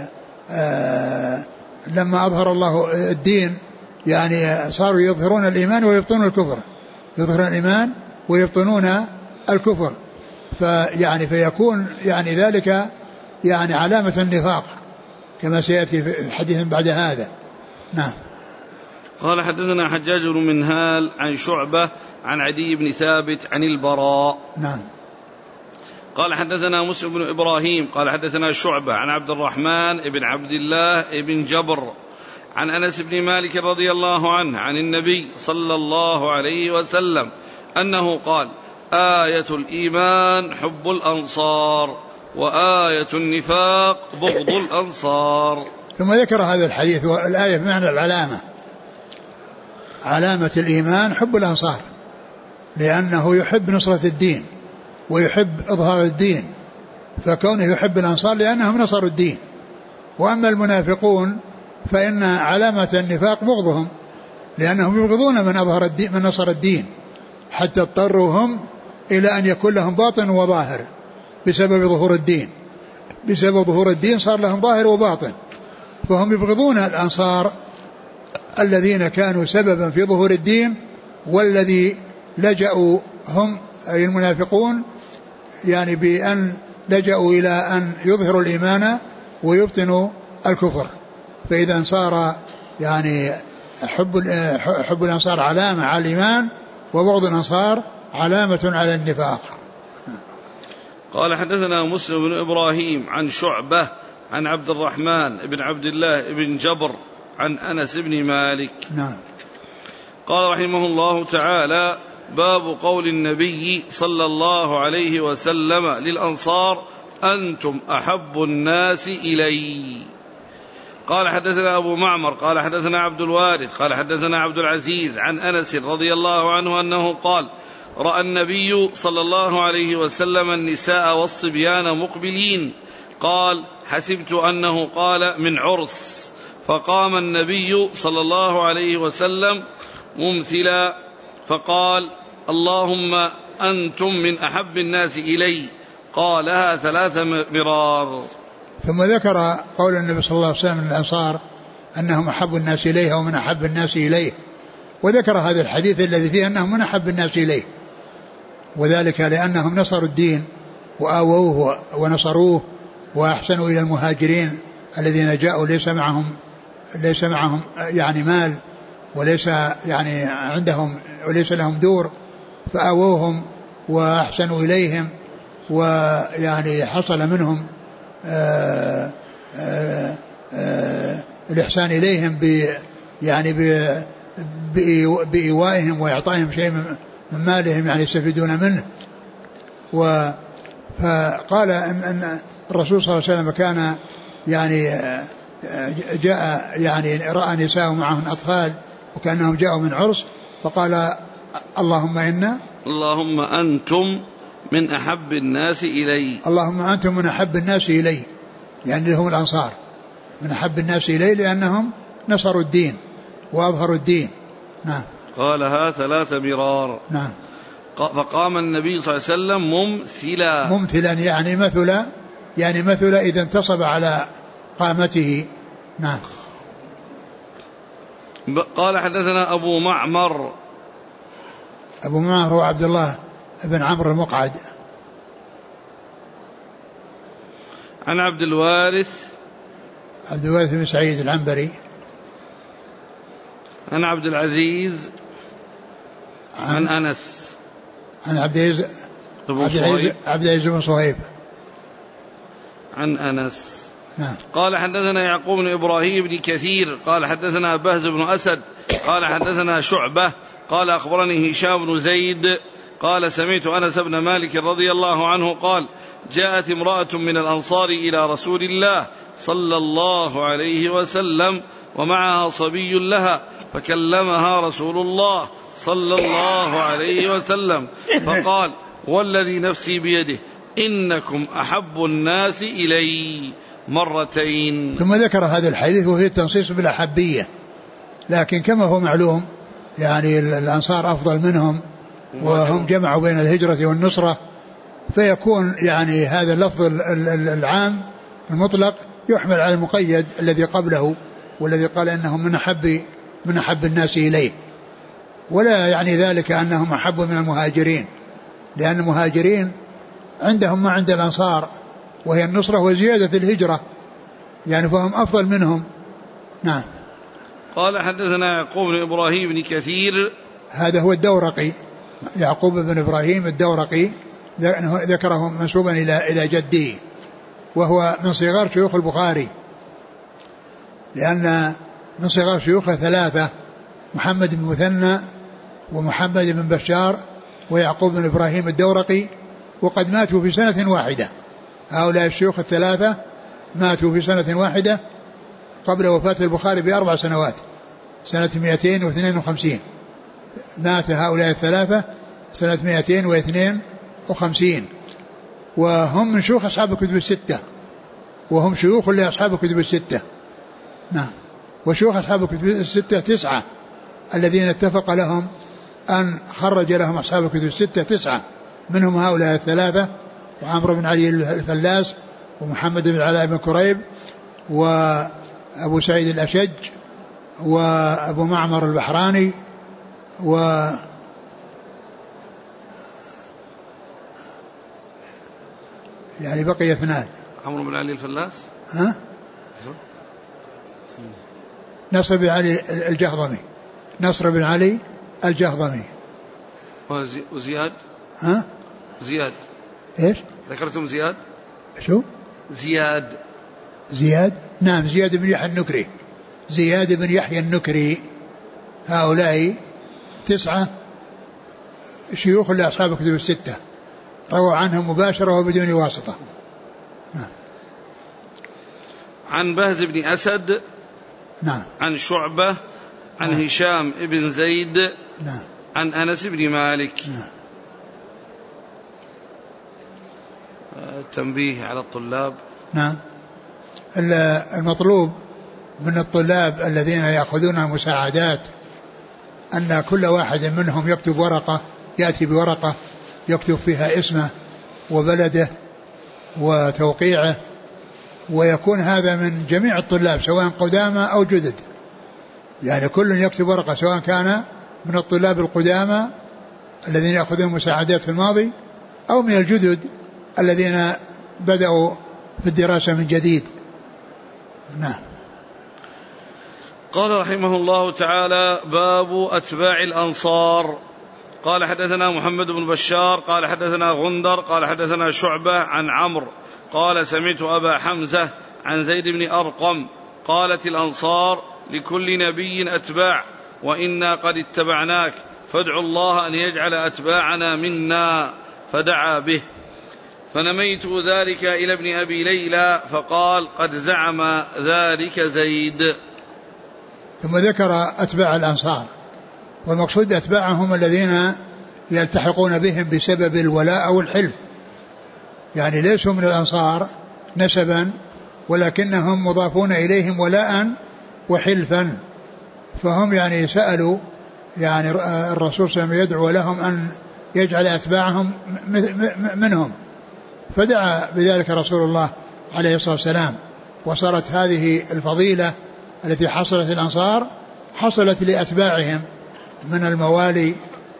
لما أظهر الله الدين يعني صاروا يظهرون الإيمان ويبطنون الكفر، يظهرون الإيمان ويبطنون الكفر، فيكون يعني ذلك يعني علامة النفاق كما سيأتي في الحديث بعد هذا. نعم. قال حدثنا حجاج بن منهال عن شعبة عن عدي بن ثابت عن البراء. نعم. قال حدثنا مسلم بن إبراهيم قال حدثنا شعبة عن عبد الرحمن بن عبد الله بن جبر عن أنس بن مالك رضي الله عنه عن النبي صلى الله عليه وسلم أنه قال: آية الإيمان حب الأنصار وآية النفاق بغض الأنصار. ثم ذكر هذا الحديث والآية بمعنى العلامة، علامة الإيمان حب الأنصار، لأنه يحب نصرة الدين ويحب إظهار الدين، فكونه يحب الأنصار لأنهم نصروا الدين. وأما المنافقون فإن علامة النفاق بغضهم، لأنهم يبغضون من أظهر الدين من نصر الدين، حتى اضطروا هم إلى أن يكون لهم باطن وظاهر بسبب ظهور الدين. بسبب ظهور الدين صار لهم ظاهر وباطن، فهم يبغضون الأنصار الذين كانوا سببا في ظهور الدين، والذي لجأوا هم أي المنافقون يعني بأن لجأوا إلى أن يظهروا الإيمان ويبطنوا الكفر. فإذا صار يعني حب الأنصار علامة على الإيمان، وبغض الأنصار علامة على النفاق. قال حدثنا مسلم بن إبراهيم عن شعبة عن عبد الرحمن بن عبد الله بن جبر عن أنس بن مالك. نعم. قال رحمه الله تعالى: باب قول النبي صلى الله عليه وسلم للأنصار: أنتم أحب الناس إلي. قال حدثنا أبو معمر قال حدثنا عبد الوارث قال حدثنا عبد العزيز عن أنس رضي الله عنه أنه قال: رأى النبي صلى الله عليه وسلم النساء والصبيان مقبلين، قال: حسبت أنه قال من عرس، فقام النبي صلى الله عليه وسلم ممثلا فقال: اللهم أنتم من أحب الناس إلي. قالها 3 مرار. ثم ذكر قول النبي صلى الله عليه وسلم للأنصار أنهم أحب الناس إليه ومن أحب الناس إليه، وذكر هذا الحديث الذي فيه أنهم من أحب الناس إليه، وذلك لأنهم نصروا الدين وآووه ونصروه وأحسنوا إلى المهاجرين الذين جاءوا ليس معهم يعني مال، وليس يعني عندهم وليس لهم دور، فآووهم وأحسنوا إليهم، ويعني حصل منهم الإحسان إليهم يعني بإيوائهم وإعطائهم شيء من مالهم يعني يستفيدون منه. فقال أن الرسول صلى الله عليه وسلم كان يعني جاء يعني رأى نساء معهم أطفال وكأنهم جاءوا من عرس، فقال: اللهم أنتم من أحب الناس إلي. اللهم أنتم من أحب الناس إلي، يعني هم الأنصار من أحب الناس إلي لأنهم نصروا الدين وأظهروا الدين. نعم. قالها 3 مرار. نعم. فقام النبي صلى الله عليه وسلم ممثلا يعني مثل إذا انتصب على قامته. نعم. قال حدثنا أبو معمر هو عبد الله بن عمرو المقعد، عن عبد الوارث بن سعيد العنبري، عن عبد العزيز عن أنس، عن عبد العزيز بن صهيب عن أنس. نعم. قال حدثنا يعقوب بن إبراهيم بن كثير قال حدثنا بهز بن أسد قال حدثنا شعبة قال أخبرني هشام بن زيد قال: سمعت أنس بن مالك رضي الله عنه قال: جاءت امرأة من الأنصار إلى رسول الله صلى الله عليه وسلم ومعها صبي لها، فكلمها رسول الله صلى الله عليه وسلم فقال: والذي نفسي بيده إنكم أحب الناس إلي، مرتين. ثم ذكر هذا الحديث وهي التنصيص بالأحبية، لكن كما هو معلوم يعني الأنصار أفضل منهم وهم جمعوا بين الهجرة والنصرة، فيكون يعني هذا اللفظ العام المطلق يحمل على المقيد الذي قبله والذي قال إنهم من أحب الناس إليه، ولا يعني ذلك أنهم أحب من المهاجرين، لأن المهاجرين عندهم ما عند الأنصار وهي النصرة وزيادة الهجرة، يعني فهم أفضل منهم. نعم. قال حدثنا يعقوب بن إبراهيم بن كثير، هذا هو الدورقي، يعقوب بن إبراهيم الدورقي، ذكره منسوبا إلى جده، وهو من صغار شيوخ البخاري، لأن من صغار شيوخه 3: محمد بن مثنى ومحمد بن بشار ويعقوب بن إبراهيم الدورقي، وقد ماتوا في سنة واحدة. هؤلاء الشيوخ 3 ماتوا في سنة واحدة قبل وفاة البخاري ب4 سنوات، سنة 252 مات هؤلاء 3 سنة 252، وهم من شيوخ أصحاب الكتب 6، وهم شيوخ لأصحاب الكتب 6. نعم. وشيوخ أصحاب الكتب 6 9 الذين اتفق لهم أن خرج لهم أصحاب الكتب 6 9، منهم هؤلاء 3: وعمرو بن علي الفلاس ومحمد بن علاء بن كريب وأبو سعيد الأشج وأبو معمر البحراني يعني بقي 2: عمرو بن علي الفلاس، نصر بن علي الجهضمي، نصر بن علي الجهضمي، وزياد، زياد إيش؟ ذكرتم زياد؟ شو؟ زياد نعم، زياد بن يحيى النكري، زياد بن يحيى النكري. هؤلاء 9 شيوخ لأصحاب الكتب الستة، رووا عنهم مباشرة وبدون واسطة. نعم. عن بهز بن أسد، نعم، عن شعبة، عن نعم. هشام بن زيد، نعم. عن أنس بن مالك. نعم. تنبيه على الطلاب. نعم. المطلوب من الطلاب الذين يأخذون المساعدات أن كل واحد منهم يكتب ورقة، يأتي بورقة يكتب فيها اسمه وبلده وتوقيعه، ويكون هذا من جميع الطلاب سواء قدامى أو جدد، يعني كل يكتب ورقة سواء كان من الطلاب القدامى الذين يأخذون مساعدات في الماضي أو من الجدد الذين بدأوا في الدراسة من جديد. نعم. قال رحمه الله تعالى: باب أتباع الأنصار. قال حدثنا محمد بن بشار قال حدثنا غندر قال حدثنا شعبة عن عمرو قال سمعت أبا حمزة عن زيد بن أرقم قالت الأنصار: لكل نبي أتباع وإنا قد اتبعناك فادعوا الله أن يجعل أتباعنا منا، فدعا به. فنميت ذلك إلى ابن أبي ليلى فقال: قد زعم ذلك زيد. ثم ذكر أتباع الأنصار، والمقصود أتباعهم الذين يلتحقون بهم بسبب الولاء أو الحلف، يعني ليسوا من الأنصار نسبا ولكنهم مضافون إليهم ولاء وحلفا، فهم يعني سألوا يعني الرسول صلى الله عليه وسلم يدعو لهم أن يجعل أتباعهم منهم، فدعا بذلك رسول الله عليه الصلاة والسلام، وصارت هذه الفضيلة التي حصلت الأنصار حصلت لأتباعهم من الموالي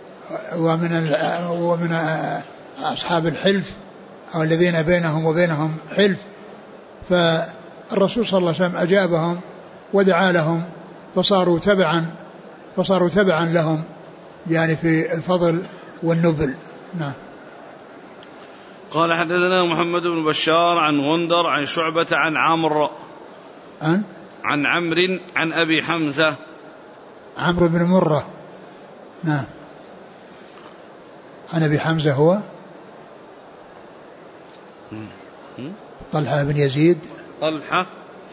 ومن أصحاب الحلف أو الذين بينهم وبينهم حلف، فالرسول صلى الله عليه وسلم أجابهم ودعا لهم فصاروا تبعا لهم يعني في الفضل والنبل. نعم. قال حدثنا محمد بن بشار عن غندر عن شعبة عن عمرو عن عمرو عن أبي حمزة عمرو بن مرة. نعم. عن أبي حمزة هو طلحة بن يزيد. طلحة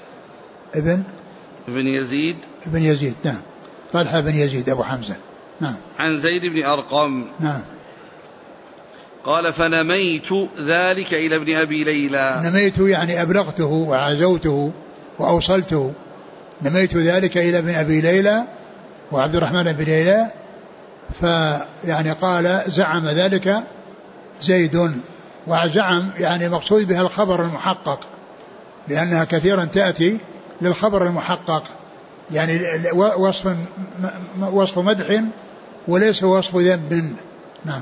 ابن يزيد. نعم. طلحة بن يزيد أبو حمزة. نعم. عن زيد بن أرقم. نعم. قال: فنميت ذلك إلى ابن أبي ليلى. نميت يعني أبلغته وعزوته وأوصلته. نميت ذلك إلى ابن أبي ليلى وعبد الرحمن بن ليلى، فيعني قال زعم ذلك زيد، وزعم يعني مقصود بها الخبر المحقق، لأنها كثيرا تأتي للخبر المحقق، يعني وصف مدح وليس وصف ذنب. نعم.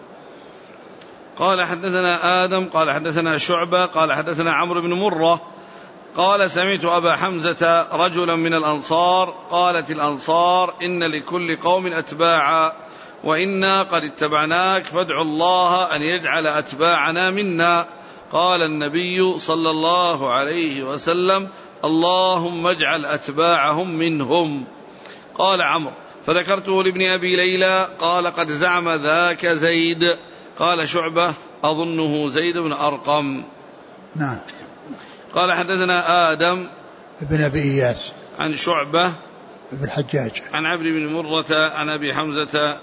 قال حدثنا آدم قال حدثنا شعبة قال حدثنا عمرو بن مرة قال سمعت أبا حمزة رجلا من الأنصار قالت الأنصار: إن لكل قوم أتباعا وإنا قد اتبعناك فادعوا الله أن يجعل أتباعنا منا. قال النبي صلى الله عليه وسلم: اللهم اجعل أتباعهم منهم. قال عمرو: فذكرته لابن أبي ليلى قال: قد زعم ذاك زيد. قال شعبة: أظنه زيد بن أرقم. نعم. قال حدثنا آدم ابن أبي إياس عن شعبة ابن الحجاج عن عمرو بن مرة عن أبي حمزة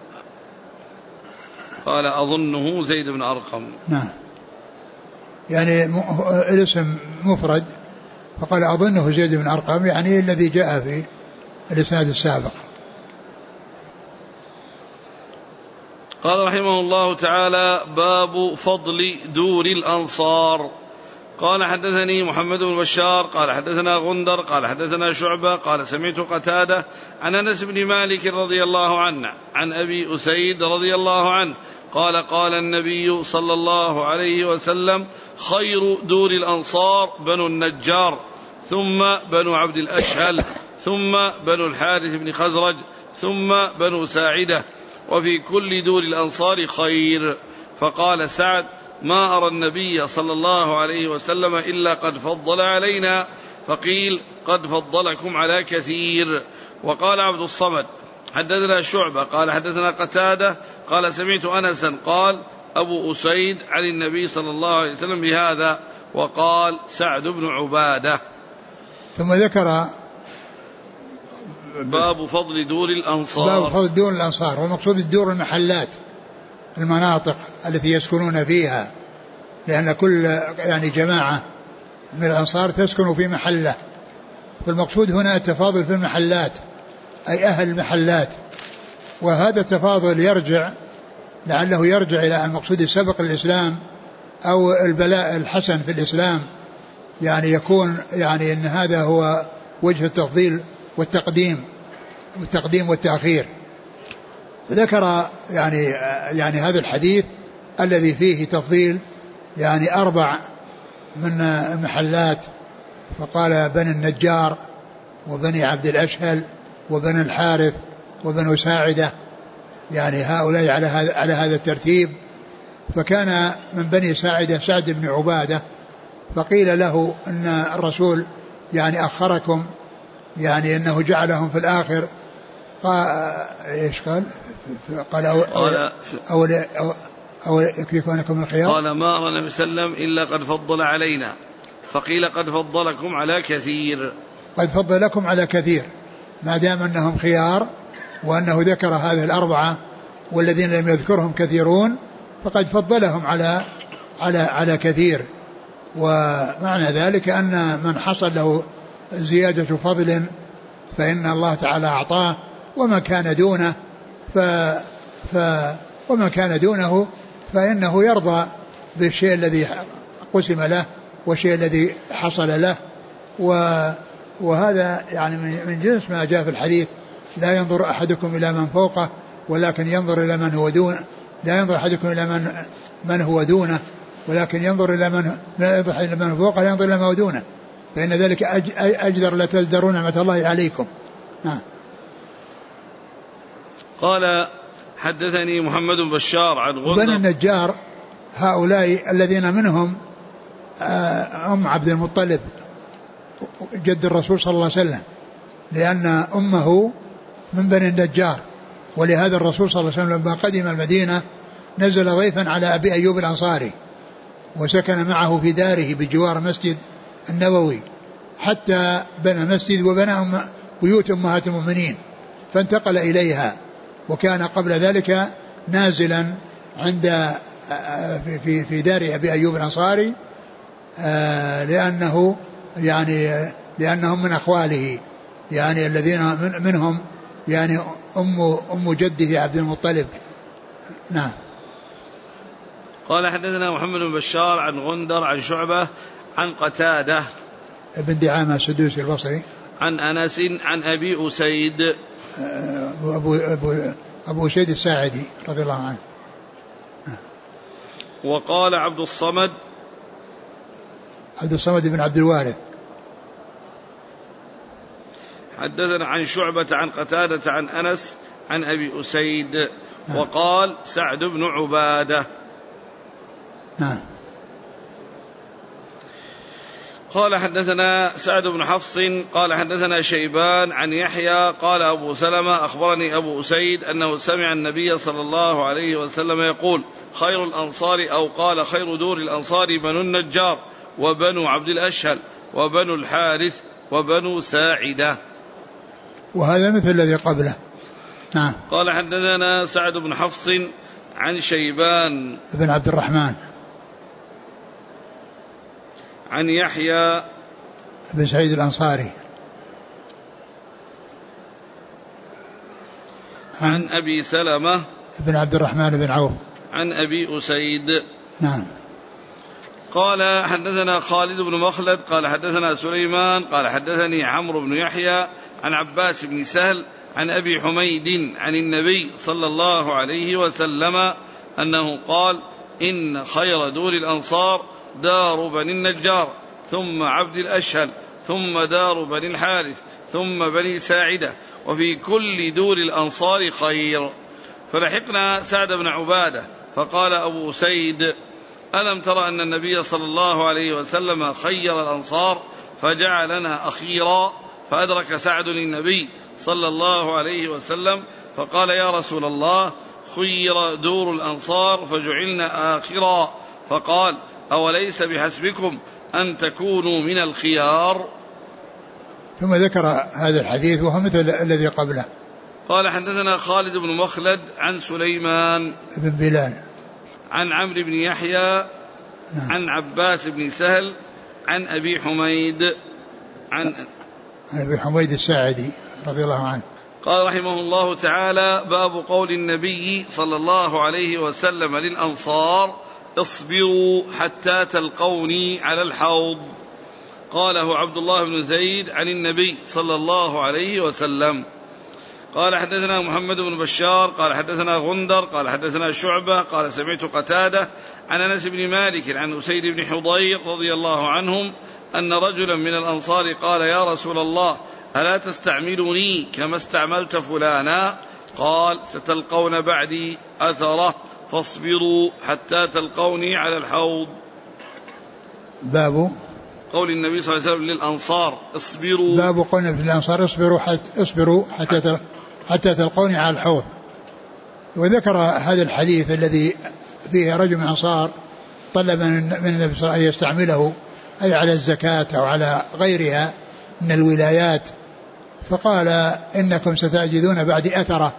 قال: أظنه زيد بن أرقم. نعم. يعني الاسم مفرد فقال أظنه زيد بن أرقم، يعني الذي جاء في الإسناد السابق. قال رحمه الله تعالى: باب فضل دور الأنصار. قال حدثني محمد بن بشار قال حدثنا غندر قال حدثنا شعبة قال سمعت قتادة عن أنس بن مالك رضي الله عنه عن أبي أسيد رضي الله عنه قال: قال النبي صلى الله عليه وسلم: خير دور الأنصار بنو النجار، ثم بنو عبد الأشهل، ثم بنو الحارث بن خزرج، ثم بنو ساعدة، وفي كل دور الأنصار خير. فقال سعد: ما أرى النبي صلى الله عليه وسلم إلا قد فضل علينا، فقيل قد فضلكم على كثير. وقال عبد الصمد حدثنا شعبة قال حدثنا قتادة قال سمعت أنسا قال أبو أسيد عن النبي صلى الله عليه وسلم بهذا، وقال سعد بن عبادة. ثم ذكر باب فضل دور الأنصار. باب فضل دور الأنصار، والمقصود الدور المحلات، المناطق التي يسكنون فيها، لأن كل يعني جماعة من الأنصار تسكن في محلة، فالمقصود هنا التفاضل في المحلات أي أهل المحلات. وهذا التفاضل يرجع لعله يرجع إلى المقصود السبق الإسلام أو البلاء الحسن في الإسلام، يعني يكون يعني أن هذا هو وجه التفضيل والتقديم والتأخير. ذكر يعني هذا الحديث الذي فيه تفضيل يعني 4 من المحلات، فقال بني النجار وبني عبد الأشهل وبني الحارث وبني ساعدة، يعني هؤلاء على هذا الترتيب. فكان من بني ساعدة سعد بن عبادة، فقيل له أن الرسول يعني أخركم، يعني أنه جعلهم في الآخر. إيش قال؟ قال أو يكونكم الخيار. قال ما أرى النبي صلى الله عليه وسلم إلا قد فضل علينا، فقيل قد فضلكم على كثير. قد فضلكم على كثير، ما دام أنهم خيار، وأنه ذكر هذه 4 والذين لم يذكرهم كثيرون، فقد فضلهم على كثير. ومعنى ذلك أن من حصل له زيادة فضل فإن الله تعالى أعطاه، وما كان دونه فإنه يرضى بالشيء الذي قسم له والشيء الذي حصل له. وهذا يعني من جنس ما جاء في الحديث: لا ينظر أحدكم إلى من فوقه ولكن ينظر إلى من هو دونه، لا ينظر أحدكم إلى من هو دونه ولكن ينظر إلى من فوقه، لا ينظر إلى ما هو دونه، فإن ذلك أجدر لا تزدرون نعمة الله عليكم. قال حدثني محمد بن بشار عن غندر. بني النجار هؤلاء الذين منهم أم عبد المطلب جد الرسول صلى الله عليه وسلم، لأن أمه من بني النجار، ولهذا الرسول صلى الله عليه وسلم لما قدم المدينة نزل ضيفا على أبي أيوب الأنصاري، وسكن معه في داره بجوار مسجد النبوي حتى بنى مسجد وبنى بيوت أمهات المؤمنين، فانتقل إليها، وكان قبل ذلك نازلا عند في دار أبي أيوب الأنصاري، لأنهم من أخواله، يعني الذين منهم يعني أم جده عبد المطلب. نعم. قال حدثنا محمد بن بشار عن غندر عن شعبة عن قتادة ابن دعامة السدوسي البصري عن أنس عن أبي أسيد أبو أسيد الساعدي رضي الله عنه. وقال عبد الصمد بن عبد الوارث حدثنا عن شعبة عن قتادة عن أنس عن أبي أسيد. وقال سعد بن عبادة. قال حدثنا سعد بن حفص قال حدثنا شيبان عن يحيى قال أبو سلمة أخبرني أبو أسيد أنه سمع النبي صلى الله عليه وسلم يقول: خير الأنصار أو قال خير دور الأنصار بنو النجار وبنو عبد الأشهل وبنو الحارث وبنو ساعدة. وهذا مثل الذي قبله. نعم. قال حدثنا سعد بن حفص عن شيبان بن عبد الرحمن عن يحيى بن سعيد الأنصاري عن أبي سلمة بن عبد الرحمن بن عوف عن أبي أسيد. نعم. قال حدثنا خالد بن مخلد قال حدثنا سليمان قال حدثني عمرو بن يحيى عن عباس بن سهل عن أبي حميد عن النبي صلى الله عليه وسلم أنه قال: إن خير دور الأنصار دار بني النجار ثم عبد الأشهل ثم دار بني الحارث ثم بني ساعدة وفي كل دور الأنصار خير. فلحقنا سعد بن عبادة فقال أبو سيد: ألم تر أن النبي صلى الله عليه وسلم خير الأنصار فجعلنا أخيرا؟ فأدرك سعد للنبي صلى الله عليه وسلم فقال يا رسول الله خير دور الأنصار فجعلنا آخرا. فقال أوليس بحسبكم أن تكونوا من الخيار؟ ثم ذكر هذا الحديث وهو مثل الذي قبله. قال حدثنا خالد بن مخلد عن سليمان بن بلال عن عمرو بن يحيى عن عباس بن سهل عن أبي حميد عن أبي حميد الساعدي رضي الله عنه قال رحمه الله تعالى باب قول النبي صلى الله عليه وسلم للأنصار اصبروا حتى تلقوني على الحوض. قاله عبد الله بن زيد عن النبي صلى الله عليه وسلم. قال حدثنا محمد بن بشار قال حدثنا غندر قال حدثنا شعبة قال سمعت قتادة عن أنس بن مالك عن أسيد بن حضير رضي الله عنهم أن رجلا من الأنصار قال يا رسول الله ألا تستعملني كما استعملت فلانا؟ قال ستلقون بعدي أثره فاصبروا حتى تلقوني على الحوض. باب قول النبي صلى الله عليه وسلم للأنصار اصبروا. باب قول النبي للأنصار اصبروا حتى تلقوني على الحوض. وذكر هذا الحديث الذي فيه رجل من الأنصار طلب من النبي صلى الله عليه وسلم أن يستعمله أي على الزكاة أو على غيرها من الولايات، فقال إنكم ستجدون بعد أثرة،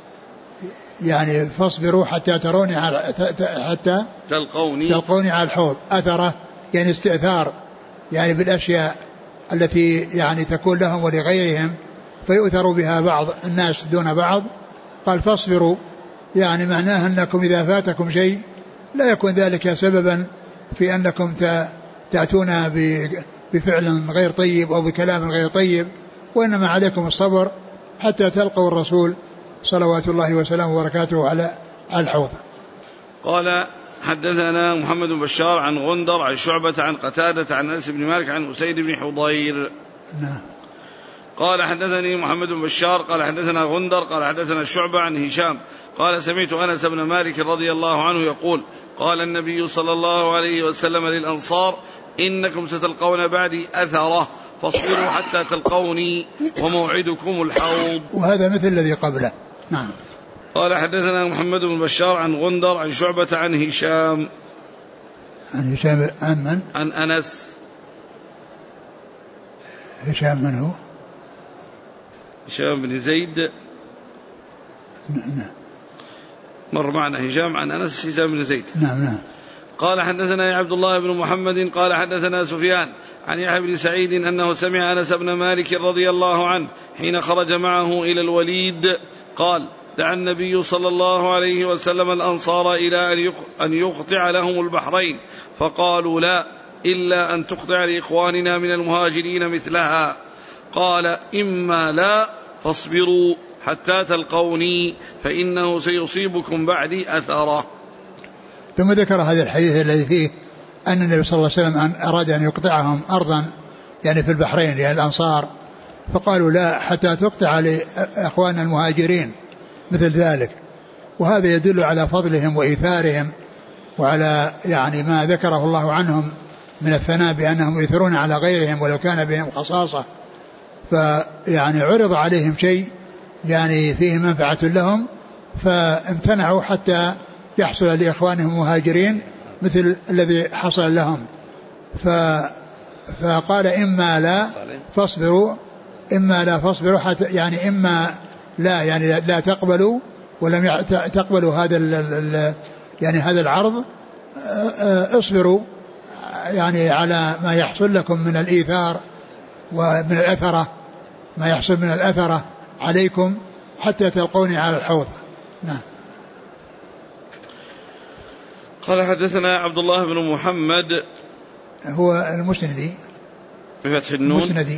يعني فاصبروا حتى تروني حتى تلقوني على الحوض. أثرة يعني استئثار، يعني بالأشياء التي يعني تكون لهم ولغيرهم فيؤثروا بها بعض الناس دون بعض. قال فاصبروا، يعني معناه أنكم إذا فاتكم شيء لا يكون ذلك سببا في أنكم تأتون بفعل غير طيب أو بكلام غير طيب، وإنما عليكم الصبر حتى تلقوا الرسول صلوات الله وسلامه وبركاته على الحوض. قال حدثنا محمد بن بشار عن غندر عن شعبة عن قتادة عن أنس بن مالك عن أسيد بن حضير. نعم. قال حدثني محمد بن بشار قال حدثنا غندر قال حدثنا شعبة عن هشام قال سمعت أنس بن مالك رضي الله عنه يقول قال النبي صلى الله عليه وسلم للأنصار إنكم ستلقون بعدي أثرة فاصبروا حتى تلقوني وموعدكم الحوض. وهذا مثل الذي قبله. نعم. قال حدثنا محمد بن بشار عن غندر عن شعبة عن هشام عن من؟ عن أنس. هشام من هو؟ هشام بن زيد. نعم. مر معنا هشام عن أنس هشام بن زيد. نعم. قال حدثنا عبد الله بن محمد قال حدثنا سفيان عن يحيى بن سعيد أنه سمع أنس بن مالك رضي الله عنه حين خرج معه إلى الوليد قال دعا النبي صلى الله عليه وسلم الأنصار إلى أن يقطع لهم البحرين فقالوا لا إلا أن تقطع لإخواننا من المهاجرين مثلها. قال إما لا فاصبروا حتى تلقوني فإنه سيصيبكم بعدي أثره. ثم ذكر هذا الحديث الذي فيه أن النبي صلى الله عليه وسلم أراد أن يقطعهم أرضا يعني في البحرين للأنصار فقالوا لا حتى تقطع لأخواننا المهاجرين مثل ذلك. وهذا يدل على فضلهم وإيثارهم وعلى يعني ما ذكره الله عنهم من الثناء بأنهم يؤثرون على غيرهم ولو كان بهم خصاصة، فيعني عرض عليهم شيء يعني فيه منفعة لهم فامتنعوا حتى يحصل لإخوانهم المهاجرين مثل الذي حصل لهم. فقال إما لا فاصبروا حتى يعني إما لا يعني لا تقبلوا ولم تقبلوا يعني هذا العرض، اصبروا يعني على ما يحصل لكم من الإيثار ومن الأثرة، ما يحصل من الأثرة عليكم حتى تلقوني على الحوض. نعم. قال حدثنا عبد الله بن محمد هو المسندي بفتح النون. المسندي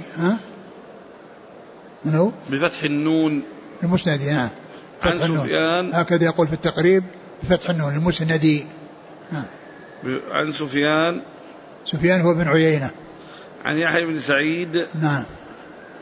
من هو؟ بفتح النون المسندي. نعم. عن سفيان هكذا يقول في التقريب بفتح النون المسندي. عن سفيان هو بن عيينة عن يحيى بن سعيد. نعم.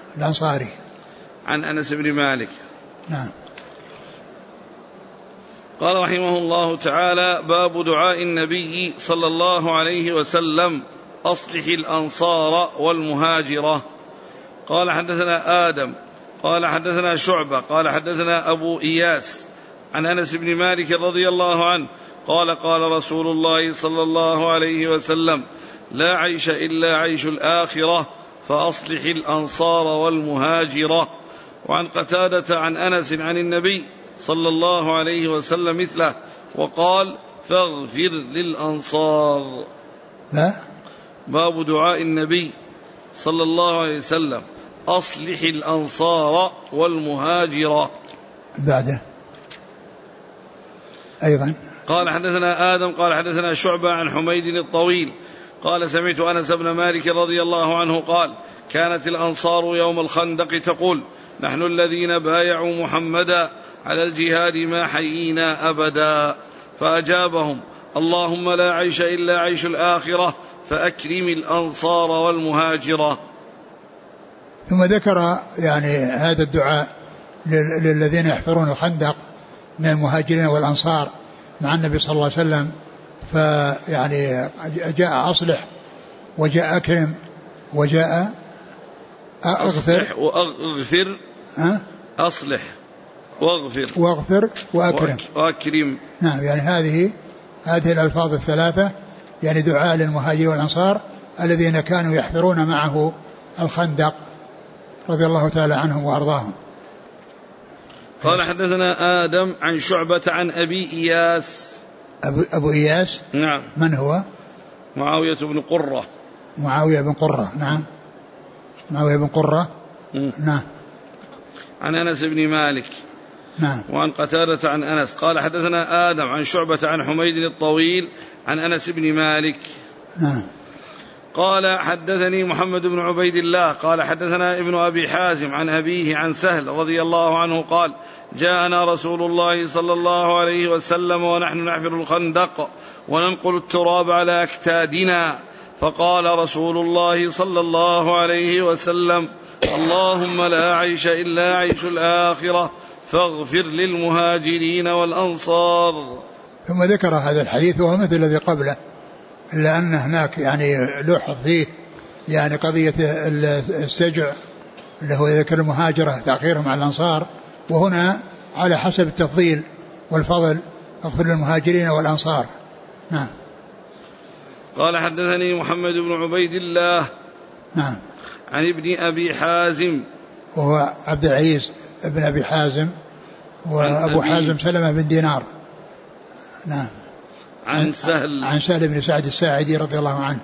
الأنصاري. عن أنس بن مالك. نعم. قال رحمه الله تعالى: باب دعاء النبي صلى الله عليه وسلم: أصلح الأنصار والمهاجرة. قال حدثنا آدم قال حدثنا شعبة قال حدثنا أبو إياس عن أنس بن مالك رضي الله عنه قال: قال رسول الله صلى الله عليه وسلم: لا عيش إلا عيش الآخرة، فأصلح الأنصار والمهاجرة. وعن قتادة عن أنس عن النبي صلى الله عليه وسلم مثله، وقال: فاغفر للأنصار. لا. باب دعاء النبي صلى الله عليه وسلم: أصلح الأنصار والمهاجرة. بعده أيضا قال حدثنا آدم قال حدثنا شعبة عن حميد الطويل قال: سمعت أنس بن مالك رضي الله عنه قال: كانت الأنصار يوم الخندق تقول: نحن الذين بايعوا محمدا على الجهاد ما حيينا أبدا. فأجابهم: اللهم لا عيش إلا عيش الآخرة، فأكرم الأنصار والمهاجرة. ثم ذكر يعني هذا الدعاء للذين يحفرون الخندق من المهاجرين والأنصار مع النبي صلى الله عليه وسلم. فيعني جاء أصلح، وجاء أكرم، وجاء أغفر وأغفر. أصلح واغفر وأكرم. نعم، يعني هذه الألفاظ الثلاثة يعني دعاء للمهاجرين والأنصار الذين كانوا يحفرون معه الخندق رضي الله تعالى عنهم وأرضاهم. قال حدثنا آدم عن شعبة عن أبي إياس. أبو إياس. نعم. من هو؟ معاوية بن قرة. نعم. معاوية بن قرة. نعم. عن أنس بن مالك. نعم. وعن قتادة عن أنس. قال حدثنا آدم عن شعبة عن حميد الطويل عن أنس بن مالك. نعم. قال حدثني محمد بن عبيد الله قال حدثنا ابن أبي حازم عن أبيه عن سهل رضي الله عنه قال: جاءنا رسول الله صلى الله عليه وسلم ونحن نحفر الخندق وننقل التراب على أكتادنا، فقال رسول الله صلى الله عليه وسلم: اللهم لا عيش إلا عيش الآخرة، فاغفر للمهاجرين والأنصار. ثم ذكر هذا الحديث وهو مثل الذي قبله، إلا أن هناك يعني لوحظ فيه يعني قضية السجع اللي هو ذكر المهاجرة تأخيرهم على الأنصار، وهنا على حسب التفضيل والفضل: اغفر للمهاجرين والأنصار. نعم. قال حدثني محمد بن عبيد الله. نعم. عن ابن أبي حازم وهو عبد العزيز ابن أبي حازم، وأبو حازم سلمة بن دينار. نعم. عن سهل بن سعد الساعدي رضي الله عنه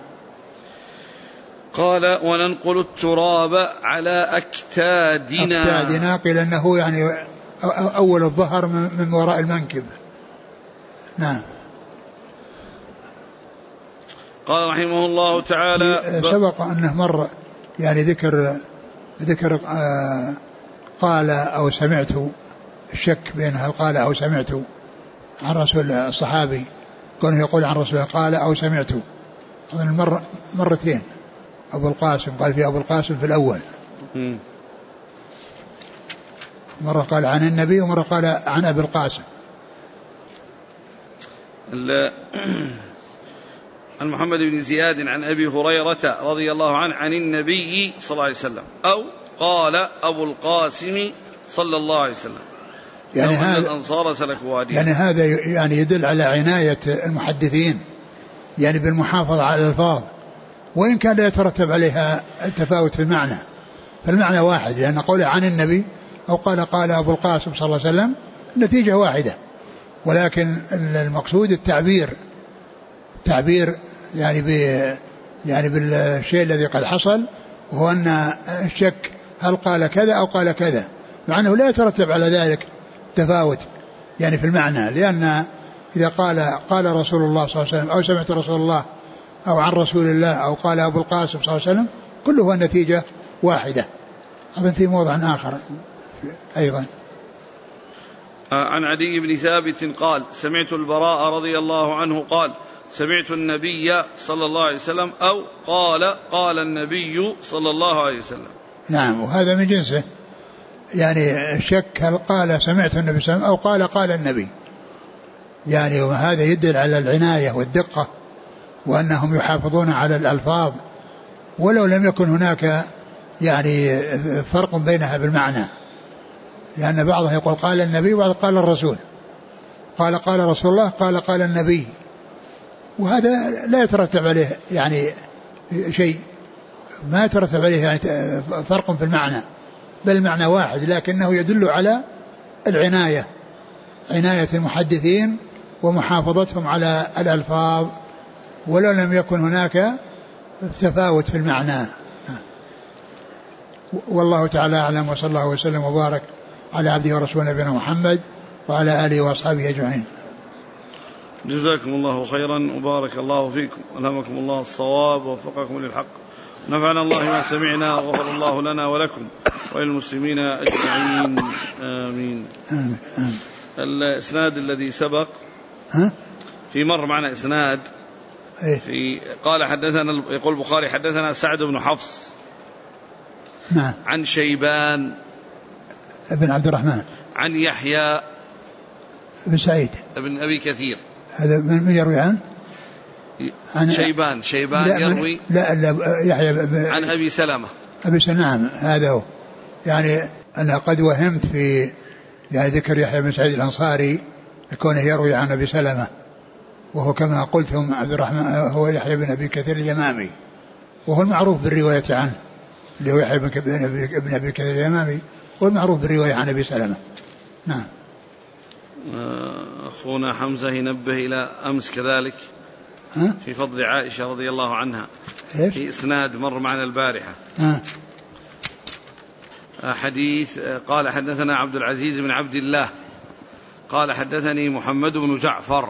قال: وننقل التراب على أكتادنا. قيل أنه يعني أول الظهر من وراء المنكب. نعم. قال رحمه الله تعالى: سبق أنه مر يعني ذكر قال أو سمعت، الشك بين هل قال أو سمعت عن رسول الصحابي، كونه يقول عن رسول قال أو سمعت. هذا مرتين أبو القاسم قال في أبو القاسم في الأول، مرة قال عن النبي ومرة قال عن أبي القاسم. عن محمد بن زياد عن أبي هريرة رضي الله عنه عن النبي صلى الله عليه وسلم، أو قال أبو القاسم صلى الله عليه وسلم. يعني هذا الأنصار سلكوا واديا. يعني هذا يعني يدل على عناية المحدثين يعني بالمحافظة على الألفاظ، وإن كان لا يترتب عليها التفاوت في المعنى، فالمعنى واحد، لأن قوله عن النبي أو قال أبو القاسم صلى الله عليه وسلم النتيجة واحدة، ولكن المقصود التعبير يعني بالشيء الذي قد حصل، وهو أن الشك هل قال كذا أو قال كذا، مع أنه لا يترتب على ذلك تفاوت يعني في المعنى، لأن إذا قال رسول الله صلى الله عليه وسلم أو سمعت رسول الله أو عن رسول الله أو قال أبو القاسم صلى الله عليه وسلم كله النتيجة واحدة. أظن في موضع آخر أيضا عن عدي بن ثابت قال: سمعت البراء رضي الله عنه قال: سمعت النبي صلى الله عليه وسلم، أو قال النبي صلى الله عليه وسلم. نعم. وهذا من جنسه، يعني الشك هل قال سمعت النبي صلى الله عليه وسلم أو قال النبي، يعني وهذا يدل على العناية والدقة، وأنهم يحافظون على الألفاظ ولو لم يكن هناك يعني فرق بينها بالمعنى، لأن بعضها يقول قال النبي وبعض قال الرسول، قال رسول الله، قال النبي، وهذا لا يترتب عليه يعني شيء، ما يترتب عليه يعني فرق في المعنى، بل المعنى واحد، لكنه يدل على العناية، عناية المحدثين ومحافظتهم على الألفاظ ولو لم يكن هناك تفاوت في المعنى. والله تعالى أعلم، وصلى الله وسلم وبارك على عبده ورسوله نبينا محمد وعلى آله وأصحابه أجمعين. جزاكم الله خيرا وبارك الله فيكم، ألهمكم الله الصواب ووفقكم للحق، نفعنا الله ما سمعنا وغفر الله لنا ولكم وللمسلمين أجمعين، آمين. الإسناد الذي سبق في مر معنا إسناد في قال حدثنا، يقول البخاري حدثنا سعد بن حفص عن شيبان ابن عبد الرحمن عن يحيى بن سعيد ابن أبي كثير. هذا من يروي عن شيبان يروي لا يحيى عن أبي سلمة. نعم هذا هو، يعني أنا قد وهمت في يعني ذكر يحيى بن سعيد الأنصاري يكون يروي عن أبي سلمة، وهو كما قلتم عبد الرحمن هو يحيى بن أبي كثير اليمامي، وهو المعروف بالرواية عنه، اللي هو يحيى بن أبي كثير اليمامي، والمعروف بالرواية عن أبي سلمة. نعم. أخونا حمزة ينبه إلى أمس كذلك في فضل عائشة رضي الله عنها في إسناد مر معنا البارحة حديث قال حدثنا عبد العزيز بن عبد الله قال حدثني محمد بن جعفر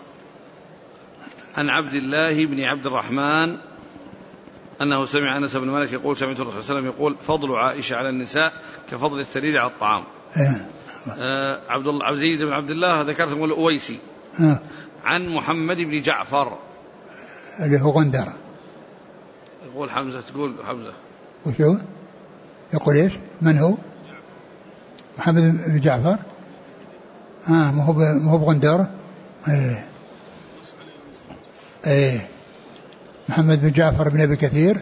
عن عبد الله بن عبد الرحمن أنه سمع أنس بن مالك يقول سمعت الرسول صلى الله عليه وسلم يقول فضل عائشة على النساء كفضل الثريد على الطعام. عبد العزيز بن عبد الله ذكرته الأويسي عن محمد بن جعفر اللي هو غندر. يقول حمزة، تقول حمزة وشو يقول ايش؟ من هو محمد بن جعفر؟ ما هو بغندر. محمد بن جعفر بن أبي كثير،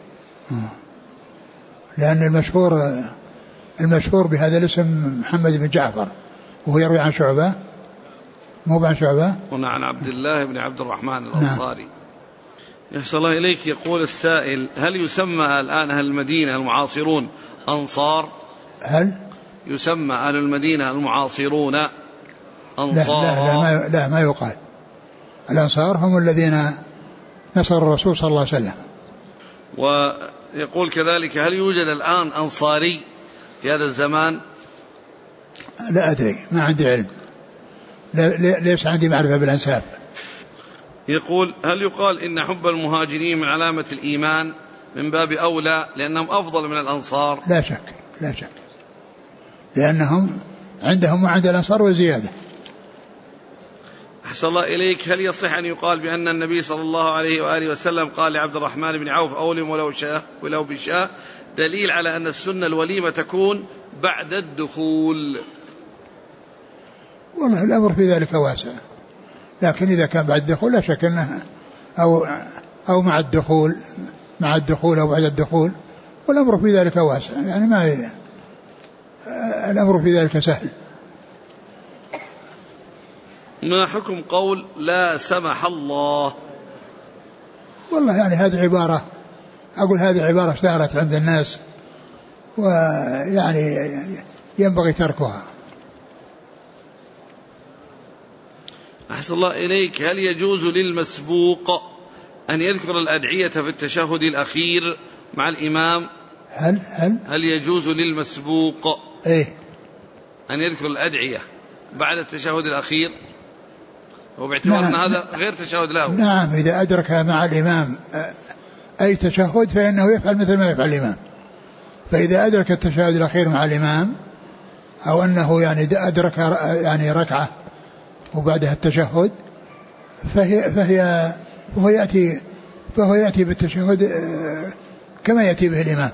لأن المشهور بهذا الاسم محمد بن جعفر، وهو يروي عن شعبة، مو عن شعبة، هنا عن عبد الله بن عبد الرحمن الأنصاري. يحسن الله إليك، يقول السائل هل يسمى الآن أهل المدينة المعاصرون أنصار؟ هل يسمى أهل المدينة المعاصرون أنصار؟ لا ما يقال. الأنصار هم الذين نصر الرسول صلى الله عليه وسلم. ويقول كذلك هل يوجد الآن أنصاري في هذا الزمان؟ لا أدري، ما عندي علم، ليس عندي معرفة بالأنساب. يقول هل يقال إن حب المهاجرين من علامة الإيمان من باب أولى لأنهم أفضل من الأنصار؟ لا شك لأنهم عندهم وعند الأنصار وزيادة. أحسن الله إليك، هل يصح أن يقال بأن النبي صلى الله عليه وآله وسلم قال لعبد الرحمن بن عوف أولم ولو بشاء دليل على أن السنة الوليمة تكون بعد الدخول؟ والله الأمر في ذلك واسع، لكن إذا كان بعد الدخول لا شك أنه أو مع الدخول أو بعد الدخول، والأمر في ذلك واسع، يعني ما الأمر في ذلك سهل. ما حكم قول لا سمح الله؟ والله يعني هذه عبارة اشتهرت عند الناس، ويعني ينبغي تركها. أحسن الله إليك، هل يجوز للمسبوق أن يذكر الأدعية في التشهد الأخير مع الإمام؟ هل يجوز للمسبوق أن يذكر الأدعية بعد التشهد الأخير، وباعتبار أن هذا غير تشهد له؟ نعم، إذا أدرك مع الإمام أي تشهد فإنه يفعل مثل ما يفعل الإمام. فإذا أدرك التشهد الأخير مع الإمام، أو أنه يعني أدرك يعني ركعة وبعدها التشهد، فهو يأتي بالتشهد كما يأتي به الإمام.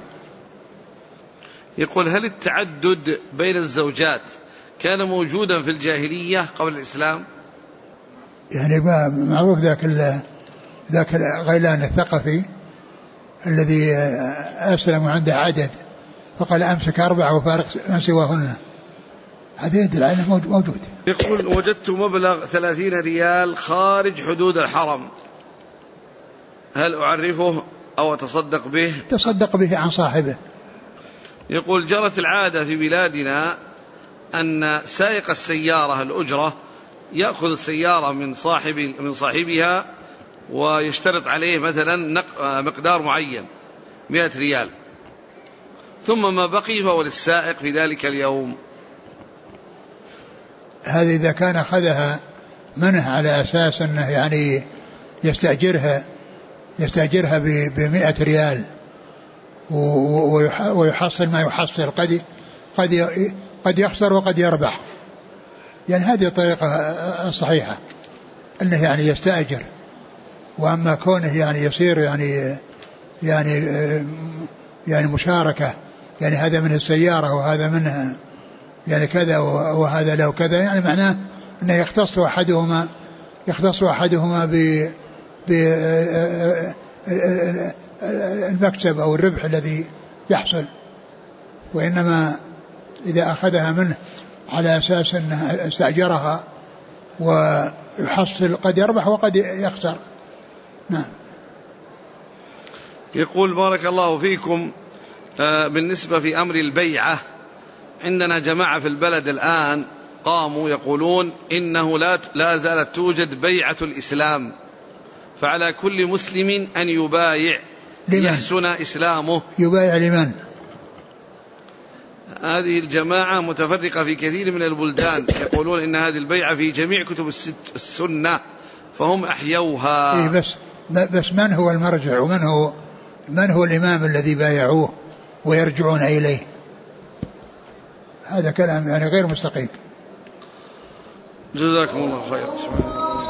يقول هل التعدد بين الزوجات كان موجودا في الجاهلية قبل الإسلام؟ يعني معروف ذاك غيلان الثقفي الذي أسلم عنده عدد فقال أمسك 4 وفارق من سواهن، هذا يدل على أنه موجود. يقول وجدت مبلغ 30 ريال خارج حدود الحرم، هل أعرفه أو أتصدق به؟ تصدق به عن صاحبه. يقول جرت العادة في بلادنا أن سائق السيارة الأجرة يأخذ السيارة من صاحبها ويشترط عليه مثلا مقدار معين 100 ريال، ثم ما بقي فهو للسائق في ذلك اليوم. هذا إذا كان أخذها منه على أساس أنه يعني يستأجرها ب100 ريال ويحصل ما يحصل، قد يخسر وقد يربح، يعني هذه الطريقة الصحيحة أنه يعني يستأجر. وأما كونه يعني يصير يعني مشاركة، يعني هذا منه السيارة وهذا منه يعني كذا وهذا له كذا، يعني معناه أنه يختص أحدهما بالمكسب أو الربح الذي يحصل. وإنما إذا أخذها منه على أساس أنه استأجرها ويحصل قد يربح وقد يخسر. نعم. يقول بارك الله فيكم، بالنسبة في أمر البيعة، عندنا جماعة في البلد الآن قاموا يقولون إنه لا زالت توجد بيعة الإسلام، فعلى كل مسلم أن يبايع ليحسن إسلامه. يبايع لمن؟ هذه الجماعة متفرقة في كثير من البلدان، يقولون إن هذه البيعة في جميع كتب السنة فهم أحيوها. إيه بس من هو المرجع ومن هو الإمام الذي بايعوه ويرجعون إليه؟ هذا كلام يعني غير مستقيم. جزاكم الله خير.